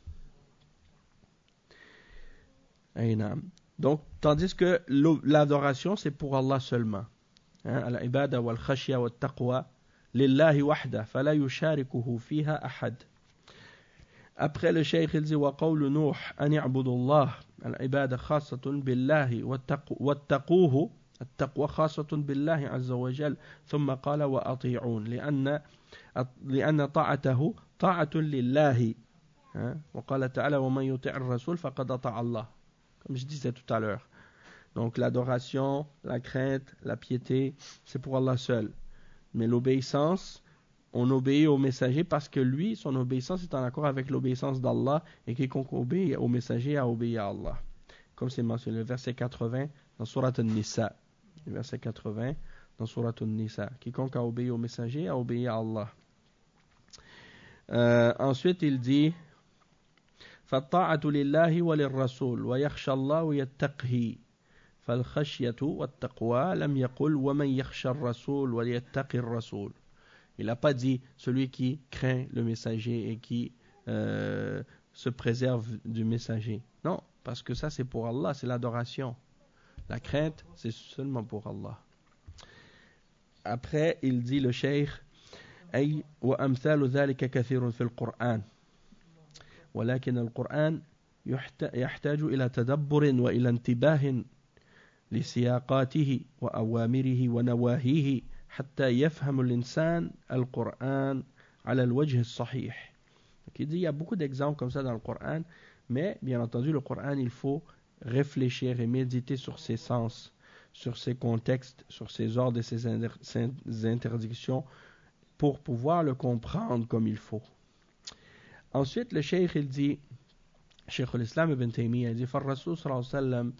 donc, tandis que l'adoration, c'est pour Allah seulement. Al-ibada wal-khashya wal-taqwa lillahi wahda, fala yusharikuhu fiha ahad. Après, le cheikh, il dit, wa qawlu Nuh, an i'budu Allah, al-ibada khasatun billahi wattaquhu, التقوى خاصة بالله عز وجل ثم قال وأطيعون لأن طاعته طاعة لله وقال تعالى ومن يطع الرسول فقد أطاع الله. Comme je disais tout à l'heure. Donc l'adoration, la crainte, la piété, c'est pour Allah seul. Mais l'obéissance, on obéit au messager parce que lui, son obéissance est en accord avec l'obéissance d'Allah, et quiconque obéit au messager a obéi à Allah. Comme c'est mentionné le verset 80 dans Surat An-Nisa. Le verset 80 dans Surat An-Nisa. Quiconque a obéi au messager a obéi à Allah. Ensuite il dit فالطاعة لله وللرسول ويخشى الله ويتقه فالخشية والتقوى لم يقل ومن يخشى الرسول ويتقي الرسول. Il n'a pas dit celui qui craint le messager et qui se préserve du messager. Non, parce que ça c'est pour Allah, c'est l'adoration. La crainte, c'est seulement pour Allah. Après, il dit le cheikh أي وأمثال ذلك كثير في القرآن ولكن القرآن يحتاج إلى تدبر وإلى انتباه لسياقاته وأوامره ونواهيه حتى يفهم الإنسان القرآن على الوجه الصحيح. Il dit il y a beaucoup d'exemples comme ça dans le Coran, mais bien entendu le Coran il faut réfléchir et méditer sur ses sens, sur ses contextes, sur ses ordres et ses interdictions pour pouvoir le comprendre comme il faut. Ensuite, le cheikh il dit, Cheikh l'Islam ibn Taymiyyah, il dit فالرسول صلى الله عليه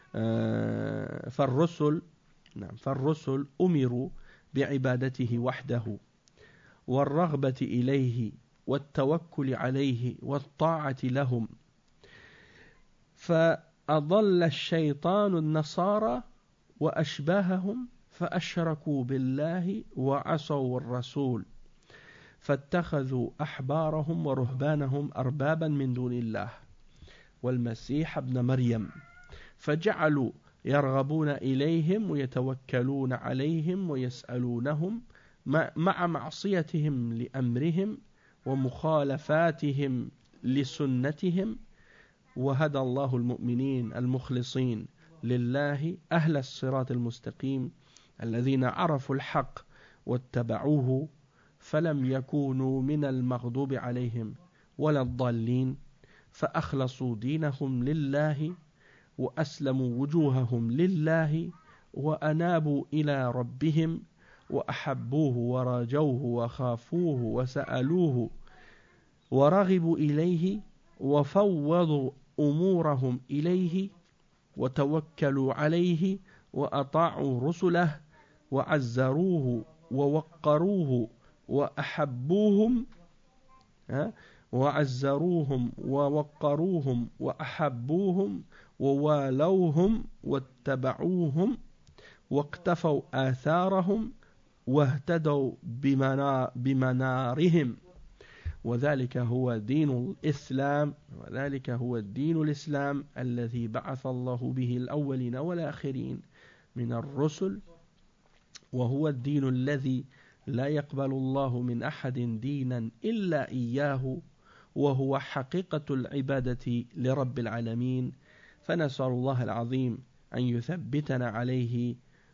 وسلم فالرسل أمروا بعبادته وحده والرغبة إليه والتوكل عليه والطاعة لهم أضل الشيطان النصارى وأشباههم فأشركوا بالله وعصوا الرسول فاتخذوا أحبارهم ورهبانهم أربابا من دون الله والمسيح ابن مريم فجعلوا يرغبون إليهم ويتوكلون عليهم ويسألونهم مع معصيتهم لأمرهم ومخالفاتهم لسنتهم وهدى الله المؤمنين المخلصين لله أهل الصراط المستقيم الذين عرفوا الحق واتبعوه فلم يكونوا من المغضوب عليهم ولا الضالين فأخلصوا دينهم لله وأسلموا وجوههم لله وأنابوا إلى ربهم وأحبوه ورجوه وخافوه وسألوه ورغبوا إليه وفوضوا أمورهم إليه وتوكلوا عليه وأطاعوا رسله وعزروه ووقروه وأحبوهم وعزروهم ووقروهم وأحبوهم ووالوهم واتبعوهم واقتفوا آثارهم واهتدوا بمنارهم وذلك هو دين الإسلام الذي بعث الله به الأولين والآخرين من الرسل وهو الدين الذي لا يقبل الله من أحد دينا إلا إياه وهو حقيقة العبادة لرب العالمين فنسأل الله العظيم أن يثبتنا عليه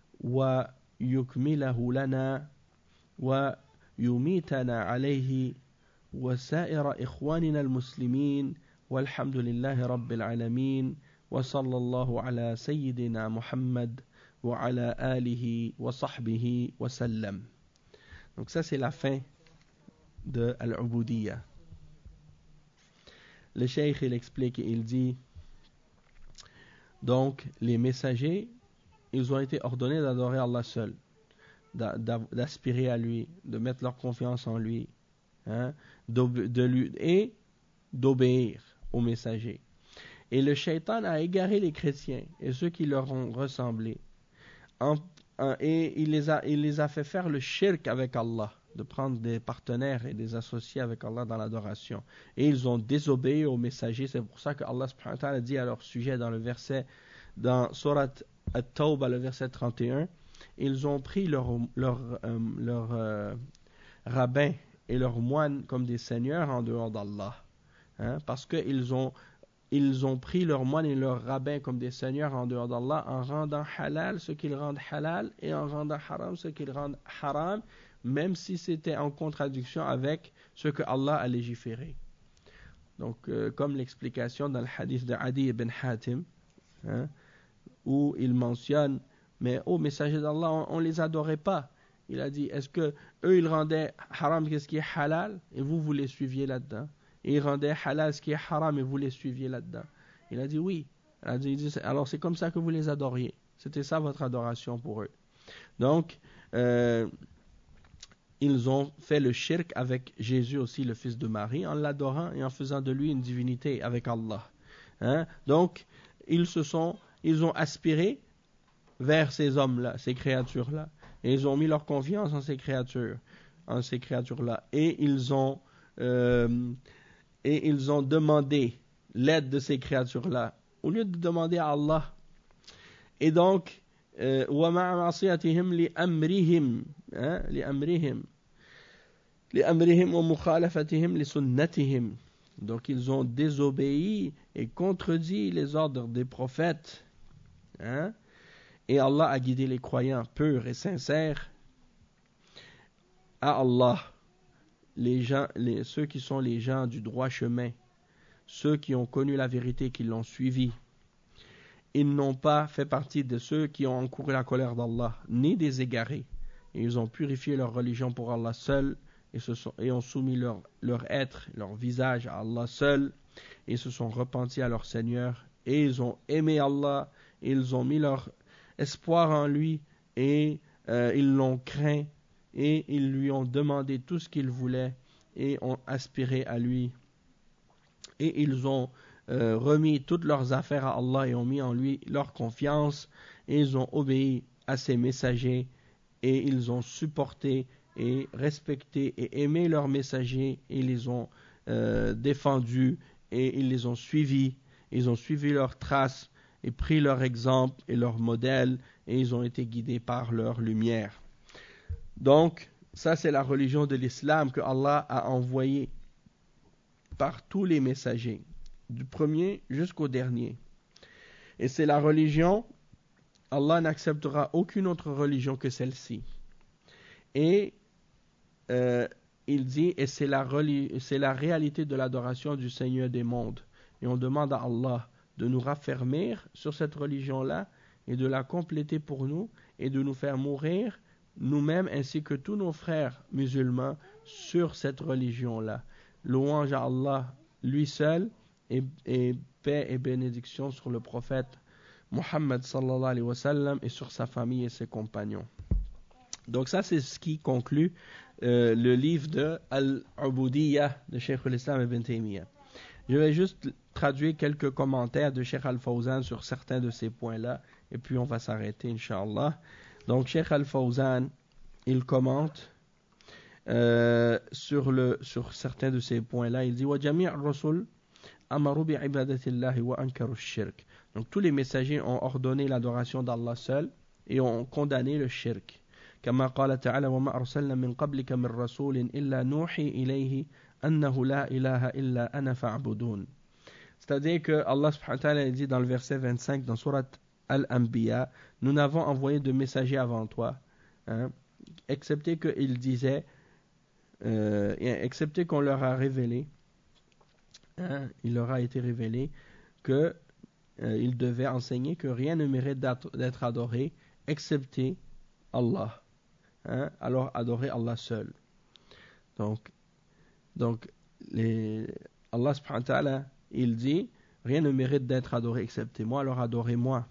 ويكمله لنا ويميتنا عليه وسائر إخواننا المسلمين والحمد لله رب العالمين وصلى الله على سيدنا محمد وعلى آله وصحبه وسلم. Donc ça c'est la fin de Al-Ubudiyya. Le cheikh il explique et il dit donc les messagers ils ont été ordonnés d'adorer Allah seul, d'aspirer à lui, de mettre leur confiance en lui, et d'obéir aux messagers. Et le shaitan a égaré les chrétiens et ceux qui leur ont ressemblé. Et il les a fait faire le shirk avec Allah, de prendre des partenaires et des associés avec Allah dans l'adoration. Et ils ont désobéi aux messagers. C'est pour ça que Allah subhanahu wa ta'ala dit à leur sujet dans le verset, dans Surat At-Tawbah, le verset 31, ils ont pris leurs rabbins et leurs moines comme des seigneurs en dehors d'Allah. Parce qu'ils ont pris leurs moines et leurs rabbins comme des seigneurs en dehors d'Allah en rendant halal ce qu'ils rendent halal et en rendant haram ce qu'ils rendent haram, même si c'était en contradiction avec ce que Allah a légiféré. Donc, comme l'explication dans le hadith de Adi ibn Hatim, où il mentionne, mais ô messager d'Allah, on les adorait pas. Il a dit, est-ce que eux ils rendaient haram qu'est-ce qui est halal et vous les suiviez là-dedans? Et ils rendaient halal ce qui est haram et vous les suiviez là-dedans? Il a dit oui. Il dit, alors c'est comme ça que vous les adoriez. C'était ça votre adoration pour eux. Donc, ils ont fait le shirk avec Jésus aussi, le fils de Marie, en l'adorant et en faisant de lui une divinité avec Allah. Donc, ils ont aspiré vers ces hommes-là, ces créatures-là. Et ils ont mis leur confiance en ces créatures-là. Et ils ont demandé l'aide de ces créatures-là, au lieu de demander à Allah. Et donc, وَمَعَ مَعْصِيَتِهِمْ لِأَمْرِهِمْ وَمُخَالَفَتِهِمْ لِسُنَّتِهِمْ. Donc, ils ont désobéi et contredit les ordres des prophètes. Et Allah a guidé les croyants purs et sincères à Allah. Ceux qui sont les gens du droit chemin, ceux qui ont connu la vérité, qui l'ont suivi, ils n'ont pas fait partie de ceux qui ont encouru la colère d'Allah, ni des égarés. Et ils ont purifié leur religion pour Allah seul, et ont soumis leur être, leur visage à Allah seul, et se sont repentis à leur Seigneur, et ils ont aimé Allah, et ils ont mis leur espoir en lui, et ils l'ont craint, et ils lui ont demandé tout ce qu'ils voulaient et ont aspiré à lui, et ils ont remis toutes leurs affaires à Allah et ont mis en lui leur confiance, et ils ont obéi à ses messagers, et ils ont supporté et respecté et aimé leurs messagers, et ils les ont défendus, et ils les ont suivis, ils ont suivi leurs traces, et pris leur exemple et leur modèle, et ils ont été guidés par leur lumière. Donc, ça c'est la religion de l'islam que Allah a envoyée par tous les messagers, du premier jusqu'au dernier. Et c'est la religion, Allah n'acceptera aucune autre religion que celle-ci. Et il dit, et c'est la réalité de l'adoration du Seigneur des mondes. Et on demande à Allah de nous raffermir sur cette religion-là et de la compléter pour nous et de nous faire mourir nous-mêmes ainsi que tous nos frères musulmans sur cette religion-là. Louange à Allah, lui seul, et paix et bénédiction sur le prophète Muhammad sallallahu alayhi wa sallam et sur sa famille et ses compagnons. Donc ça c'est ce qui conclut le livre de Al-Ubudiyya de Cheikh al-Islam ibn Taymiyyah. Je vais juste traduire quelques commentaires de Cheikh Al-Fawzan sur certains de ces points-là et puis on va s'arrêter Inch'Allah. Donc Cheikh Al-Fawzan, il commente sur certains de ces points-là. Il dit wa jami' ar-rusul amaru bi ibadatillahi wa ankaru ash-shirk. Donc tous les messagers ont ordonné l'adoration d'Allah seul et ont condamné le shirk. كما قال تعالى وما أرسلنا من قبلك من رسول إلا نوحي إليه أنه لا إله إلا أنا فاعبدون. C'est-à-dire que Allah subhanahu wa ta'ala dit dans le verset 25 dans surat Al-Anbiya, nous n'avons envoyé de messagers avant toi, excepté qu'ils disaient, excepté qu'on leur a révélé, il leur a été révélé que ils devaient enseigner que rien ne mérite d'être adoré excepté Allah. Alors adorer Allah seul. Donc Allah subhanahu wa ta'ala, il dit rien ne mérite d'être adoré excepté moi, alors adorez-moi.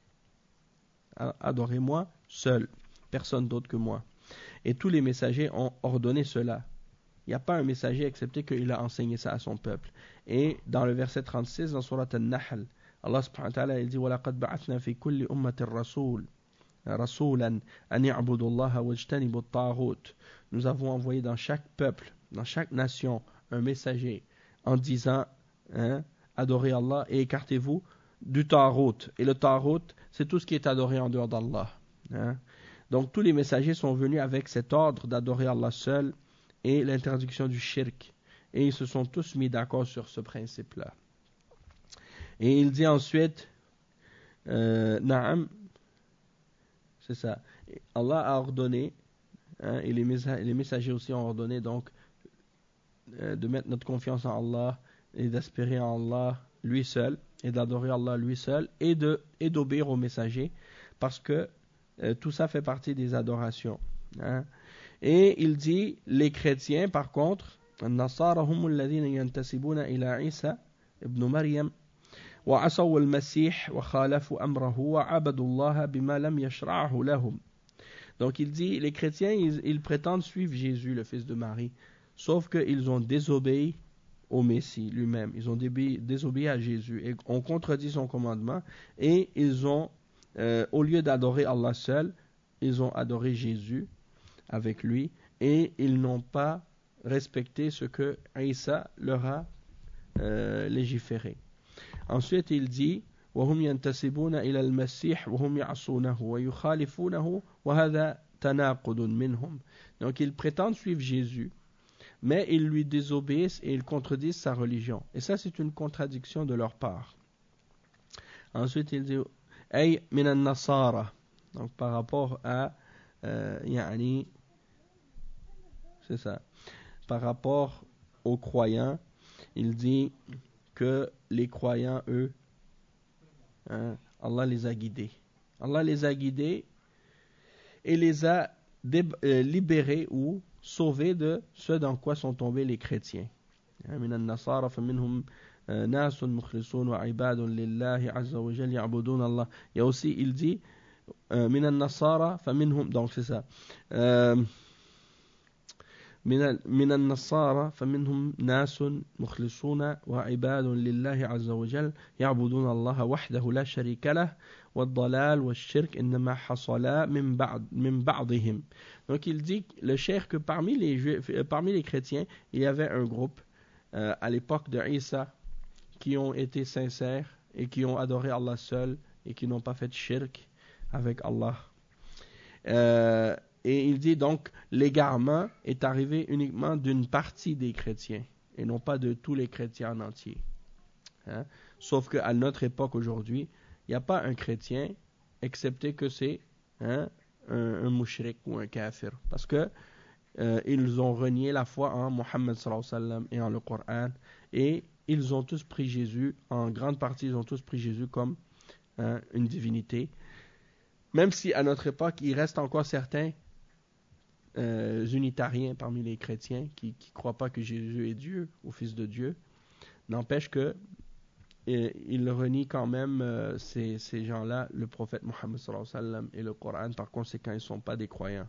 Adorez-moi seul, personne d'autre que moi. Et tous les messagers ont ordonné cela. Il n'y a pas un messager excepté qu'il a enseigné ça à son peuple. Et dans le verset 36 dans surat An-Nahl, Allah subhanahu wa ta'ala il dit وَلَقَدْ بَعَثْنَا فِي كُلِّ أُمَّةٍ رَسُولًا أَنِ اعْبُدُوا اللَّهَ وَاجْتَنِبُوا الطَّاغُوتَ. Nous avons envoyé dans chaque peuple, dans chaque nation, un messager en disant adorez Allah et écartez-vous du Tarout. Et le Tarout, c'est tout ce qui est adoré en dehors d'Allah. Donc tous les messagers sont venus avec cet ordre d'adorer Allah seul et l'interdiction du shirk. Et ils se sont tous mis d'accord sur ce principe-là. Et il dit ensuite, Na'am, c'est ça. Allah a ordonné, et les messagers aussi ont ordonné donc de mettre notre confiance en Allah et d'espérer en Allah lui seul et d'adorer Allah lui seul et d'obéir aux messagers parce que tout ça fait partie des adorations. Et il dit les chrétiens par contre, النصارى هم الذين ينتسبون إلى عيسى ابن مريم وعصوا المسيح وخالفوا أمره وعبدوا الله بما لم يشرعه لهم. Donc il dit les chrétiens ils prétendent suivre Jésus le fils de Marie, sauf qu'ils ont désobéi au Messie lui-même, ils ont désobéi à Jésus et ont contredit son commandement et ils ont au lieu d'adorer Allah seul, ils ont adoré Jésus avec lui et ils n'ont pas respecté ce que Isa leur a légiféré. Ensuite il dit وهم ينتسبون إلى المسيح وهم يعصونه ويخالفونه وهذا تناقض منهم. Donc ils prétendent suivre Jésus mais ils lui désobéissent et ils contredisent sa religion. Et ça c'est une contradiction de leur part. Ensuite il dit أي من النصارى. Donc par rapport à يعني c'est ça. Par rapport aux croyants, il dit que les croyants, eux, Allah les a guidés. Allah les a guidés et les a libérés ou sauvés de ce dans quoi sont tombés les chrétiens. من النصارى فمنهم ناس مخلصون وعباد لله عز وجل يعبدون الله. Il y a aussi, il dit من النصارى فمنهم, donc c'est ça. من النصارى فمنهم ناس مخلصون وعباد لله عز وجل يعبدون الله وحده لا شريك له والضلال والشرك إنما حصلا من بعضهم. Donc il dit, le cheikh, que parmi les juifs, parmi les chrétiens, il y avait un groupe à l'époque de Isa qui ont été sincères et qui ont adoré Allah seul et qui n'ont pas fait de shirk avec Allah. Et il dit donc, l'égarement est arrivé uniquement d'une partie des chrétiens et non pas de tous les chrétiens en entier. Hein? Sauf qu'à notre époque aujourd'hui, il n'y a pas un chrétien, excepté que c'est un mushrik ou un kafir. Parce que ils ont renié la foi en Mohammed sallallahu alayhi wa sallam et en le Coran. Et ils ont tous pris Jésus, en grande partie, ils ont tous pris Jésus comme une divinité. Même si à notre époque, il reste encore certains unitariens parmi les chrétiens qui ne croient pas que Jésus est Dieu ou Fils de Dieu, n'empêche que ils renient quand même ces gens-là, le prophète Mohammed sallallahu alayhi wa sallam et le Coran. Par conséquent, ils ne sont pas des croyants.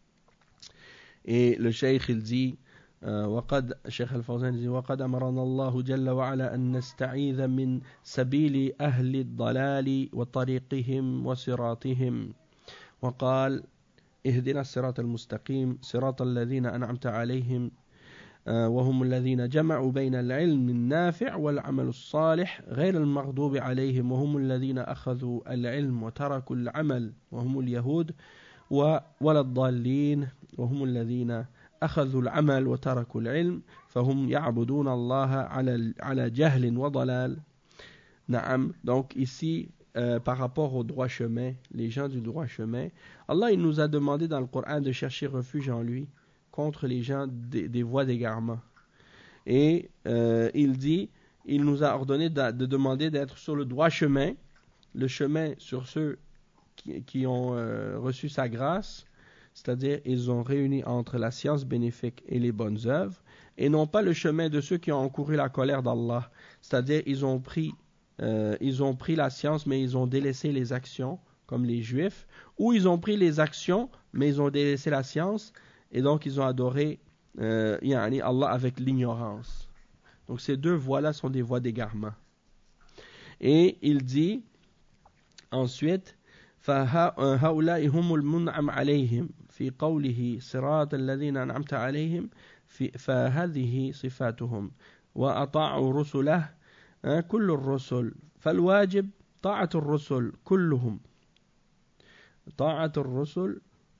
Et le cheikh il dit Cheikh Al-Fawzan dit وقد أمرنا الله جل وعلا أن نستعيذ من سبيل أهل الضلال وطريقهم وصراطهم وقال اهدنا الصراط المستقيم صراط الذين أنعمت عليهم وهم الذين جمعوا بين العلم النافع والعمل الصالح غير المغضوب عليهم وهم الذين أخذوا العلم وتركوا العمل وهم اليهود ولا الضالين وهم الذين أخذوا العمل وتركوا العلم فهم يعبدون الله على جهل وضلال. نعم. Donc ici par rapport au droit chemin, les gens du droit chemin, Allah il nous a demandé dans le Coran de chercher refuge en lui contre les gens des voies d'égarement. Et il dit, il nous a ordonné de demander d'être sur le droit chemin, le chemin sur ceux qui ont reçu sa grâce, c'est-à-dire ils ont réuni entre la science bénéfique et les bonnes œuvres, et non pas le chemin de ceux qui ont encouru la colère d'Allah, c'est-à-dire ils ont pris la science mais ils ont délaissé les actions, comme les juifs, ou ils ont pris les actions mais ils ont délaissé la science, et donc ils ont adoré Allah avec l'ignorance. Donc ces deux voies-là sont des voies d'égarement. Et il dit ensuite فهؤلاء هم المنعم عليهم في قوله صراط الذين أنعمت عليهم فهذه صفاتهم وأطاعوا رسله كل الرسل فالواجب طاعة الرسل كلهم طاعة الرسل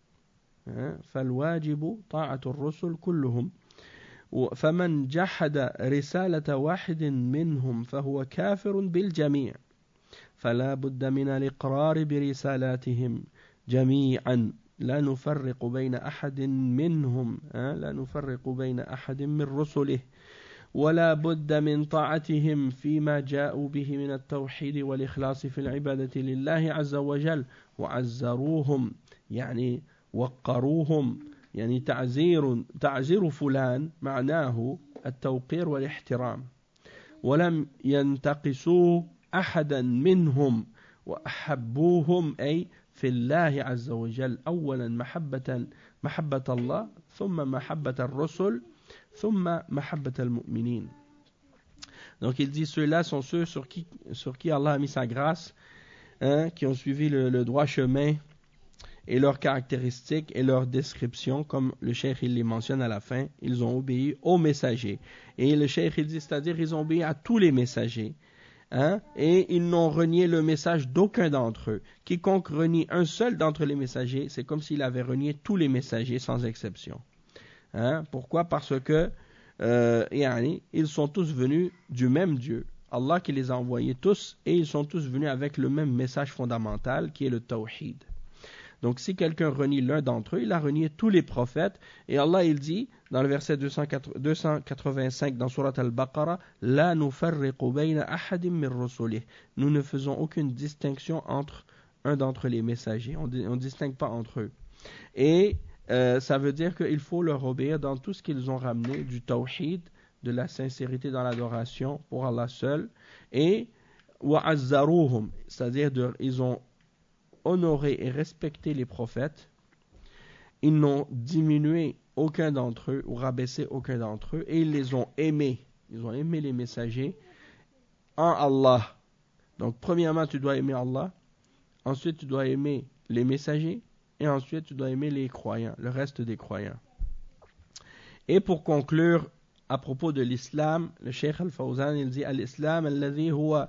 فالواجب طاعة الرسل كلهم فمن جحد رسالة واحد منهم فهو كافر بالجميع فلا بد من الإقرار برسالاتهم جميعا لا نفرق بين أحد منهم لا نفرق بين أحد من رسله ولا بد من طاعتهم فيما جاءوا به من التوحيد والإخلاص في العبادة لله عز وجل وعزروهم يعني وقروهم يعني تعزير فلان معناه التوقير والاحترام ولم ينتقصوا أحدا منهم وأحبوهم أي في الله عز وجل أولا محبة الله ثم محبة الرسل ثم محبة المؤمنين. Donc il dit ceux-là sont ceux sur qui Allah a mis sa grâce, qui ont suivi le droit chemin et leurs caractéristiques et leurs descriptions, comme le cheikh il les mentionne à la fin, ils ont obéi aux messagers. Et le cheikh il dit, c'est-à-dire ils ont obéi à tous les messagers. Et ils n'ont renié le message d'aucun d'entre eux. Quiconque renie un seul d'entre les messagers, c'est comme s'il avait renié tous les messagers sans exception. Pourquoi? Parce que ils sont tous venus du même Dieu, Allah qui les a envoyés tous, et ils sont tous venus avec le même message fondamental qui est le tawhid. Donc si quelqu'un renie l'un d'entre eux, il a renié tous les prophètes. Et Allah il dit dans le verset 285 dans Surat Al-Baqarah, La nufarriqu bayna ahadim min rusulih. Nous ne faisons aucune distinction entre un d'entre les messagers. On ne distingue pas entre eux. Et ça veut dire qu'il faut leur obéir dans tout ce qu'ils ont ramené du tawhid, de la sincérité dans l'adoration pour Allah seul. Et wa'azzaruhum, c'est-à-dire ils ont honorer et respecter les prophètes ils n'ont diminué aucun d'entre eux ou rabaissé aucun d'entre eux et ils les ont aimés. Ils ont aimé les messagers en Allah. Donc premièrement tu dois aimer Allah, ensuite tu dois aimer les messagers et ensuite tu dois aimer les croyants, le reste des croyants. Et pour conclure à propos de l'islam, le Cheikh Al-Fawzan il dit al-islam alladhi huwa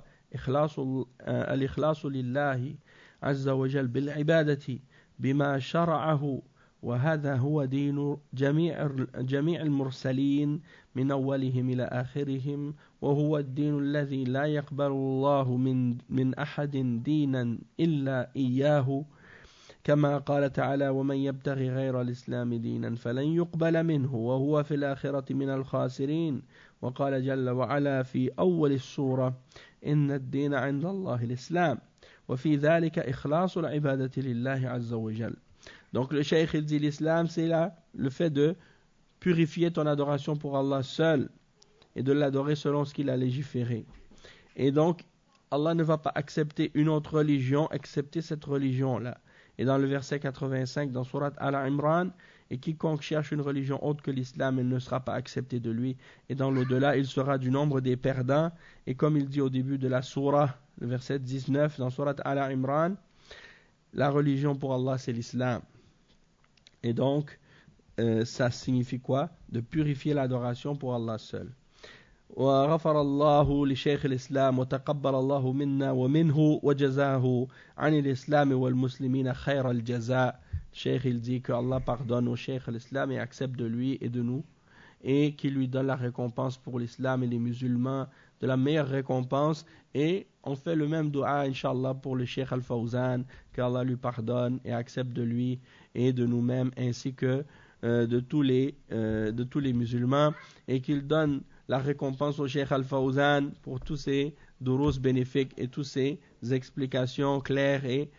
al-ikhlasu lillahi azza wa jal bil ibadati bima shara'ahu وهذا هو دين جميع المرسلين من أولهم إلى آخرهم وهو الدين الذي لا يقبل الله من أحد دينا إلا إياه كما قال تعالى ومن يبتغي غير الإسلام دينا فلن يقبل منه وهو في الآخرة من الخاسرين وقال جل وعلا في أول السورة إن الدين عند الله الإسلام وفي ذلك إخلاص العبادة لله عز وجل. Donc le cheikh il dit l'islam c'est là le fait de purifier ton adoration pour Allah seul et de l'adorer selon ce qu'il a légiféré. Et donc Allah ne va pas accepter une autre religion excepté cette religion là. Et dans le verset 85 dans Surat Al-Imran, et quiconque cherche une religion autre que l'islam, elle ne sera pas acceptée de lui. Et dans l'au-delà, il sera du nombre des perdants. Et comme il dit au début de la surah, le verset 19 dans Surat Al-Imran, la religion pour Allah c'est l'islam. Et donc, ça signifie quoi? De purifier l'adoration pour Allah seul. وغفر الله لشيخ الإسلام وتقبل الله منا ومنه وجزاه عن الإسلام والمسلمين خير الجزاء. Cheikh il dit que Allah pardonne au Cheikh l'Islam et accepte de lui et de nous et qu'il lui donne la récompense pour l'Islam et les musulmans de la meilleure récompense. Et on fait le même dua Inch'Allah pour le Cheikh Al-Fawzan, qu'Allah lui pardonne et accepte de lui et de nous-mêmes ainsi que de tous les musulmans, et qu'il donne la récompense au Cheikh Al-Fawzan pour tous ces durus bénéfiques et toutes ces explications claires et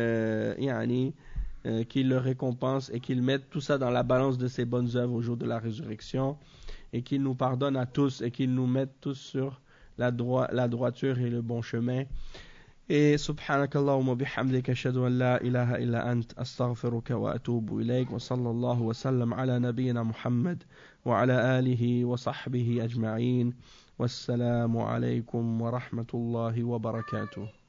qu'il le récompense et qu'il mette tout ça dans la balance de ses bonnes œuvres au jour de la résurrection, et qu'il nous pardonne à tous et qu'il nous mette tous sur la droiture et le bon chemin. Et subhanakallahumma bihamdika ashhadu an la ilaha illa ant astaghfiruka wa atubu ilayk wa sallallahu wa sallam ala nabiyyina Muhammad wa ala alihi wa sahbihi ajma'in. Wassalamu alaykum wa rahmatullahi wa barakatuh.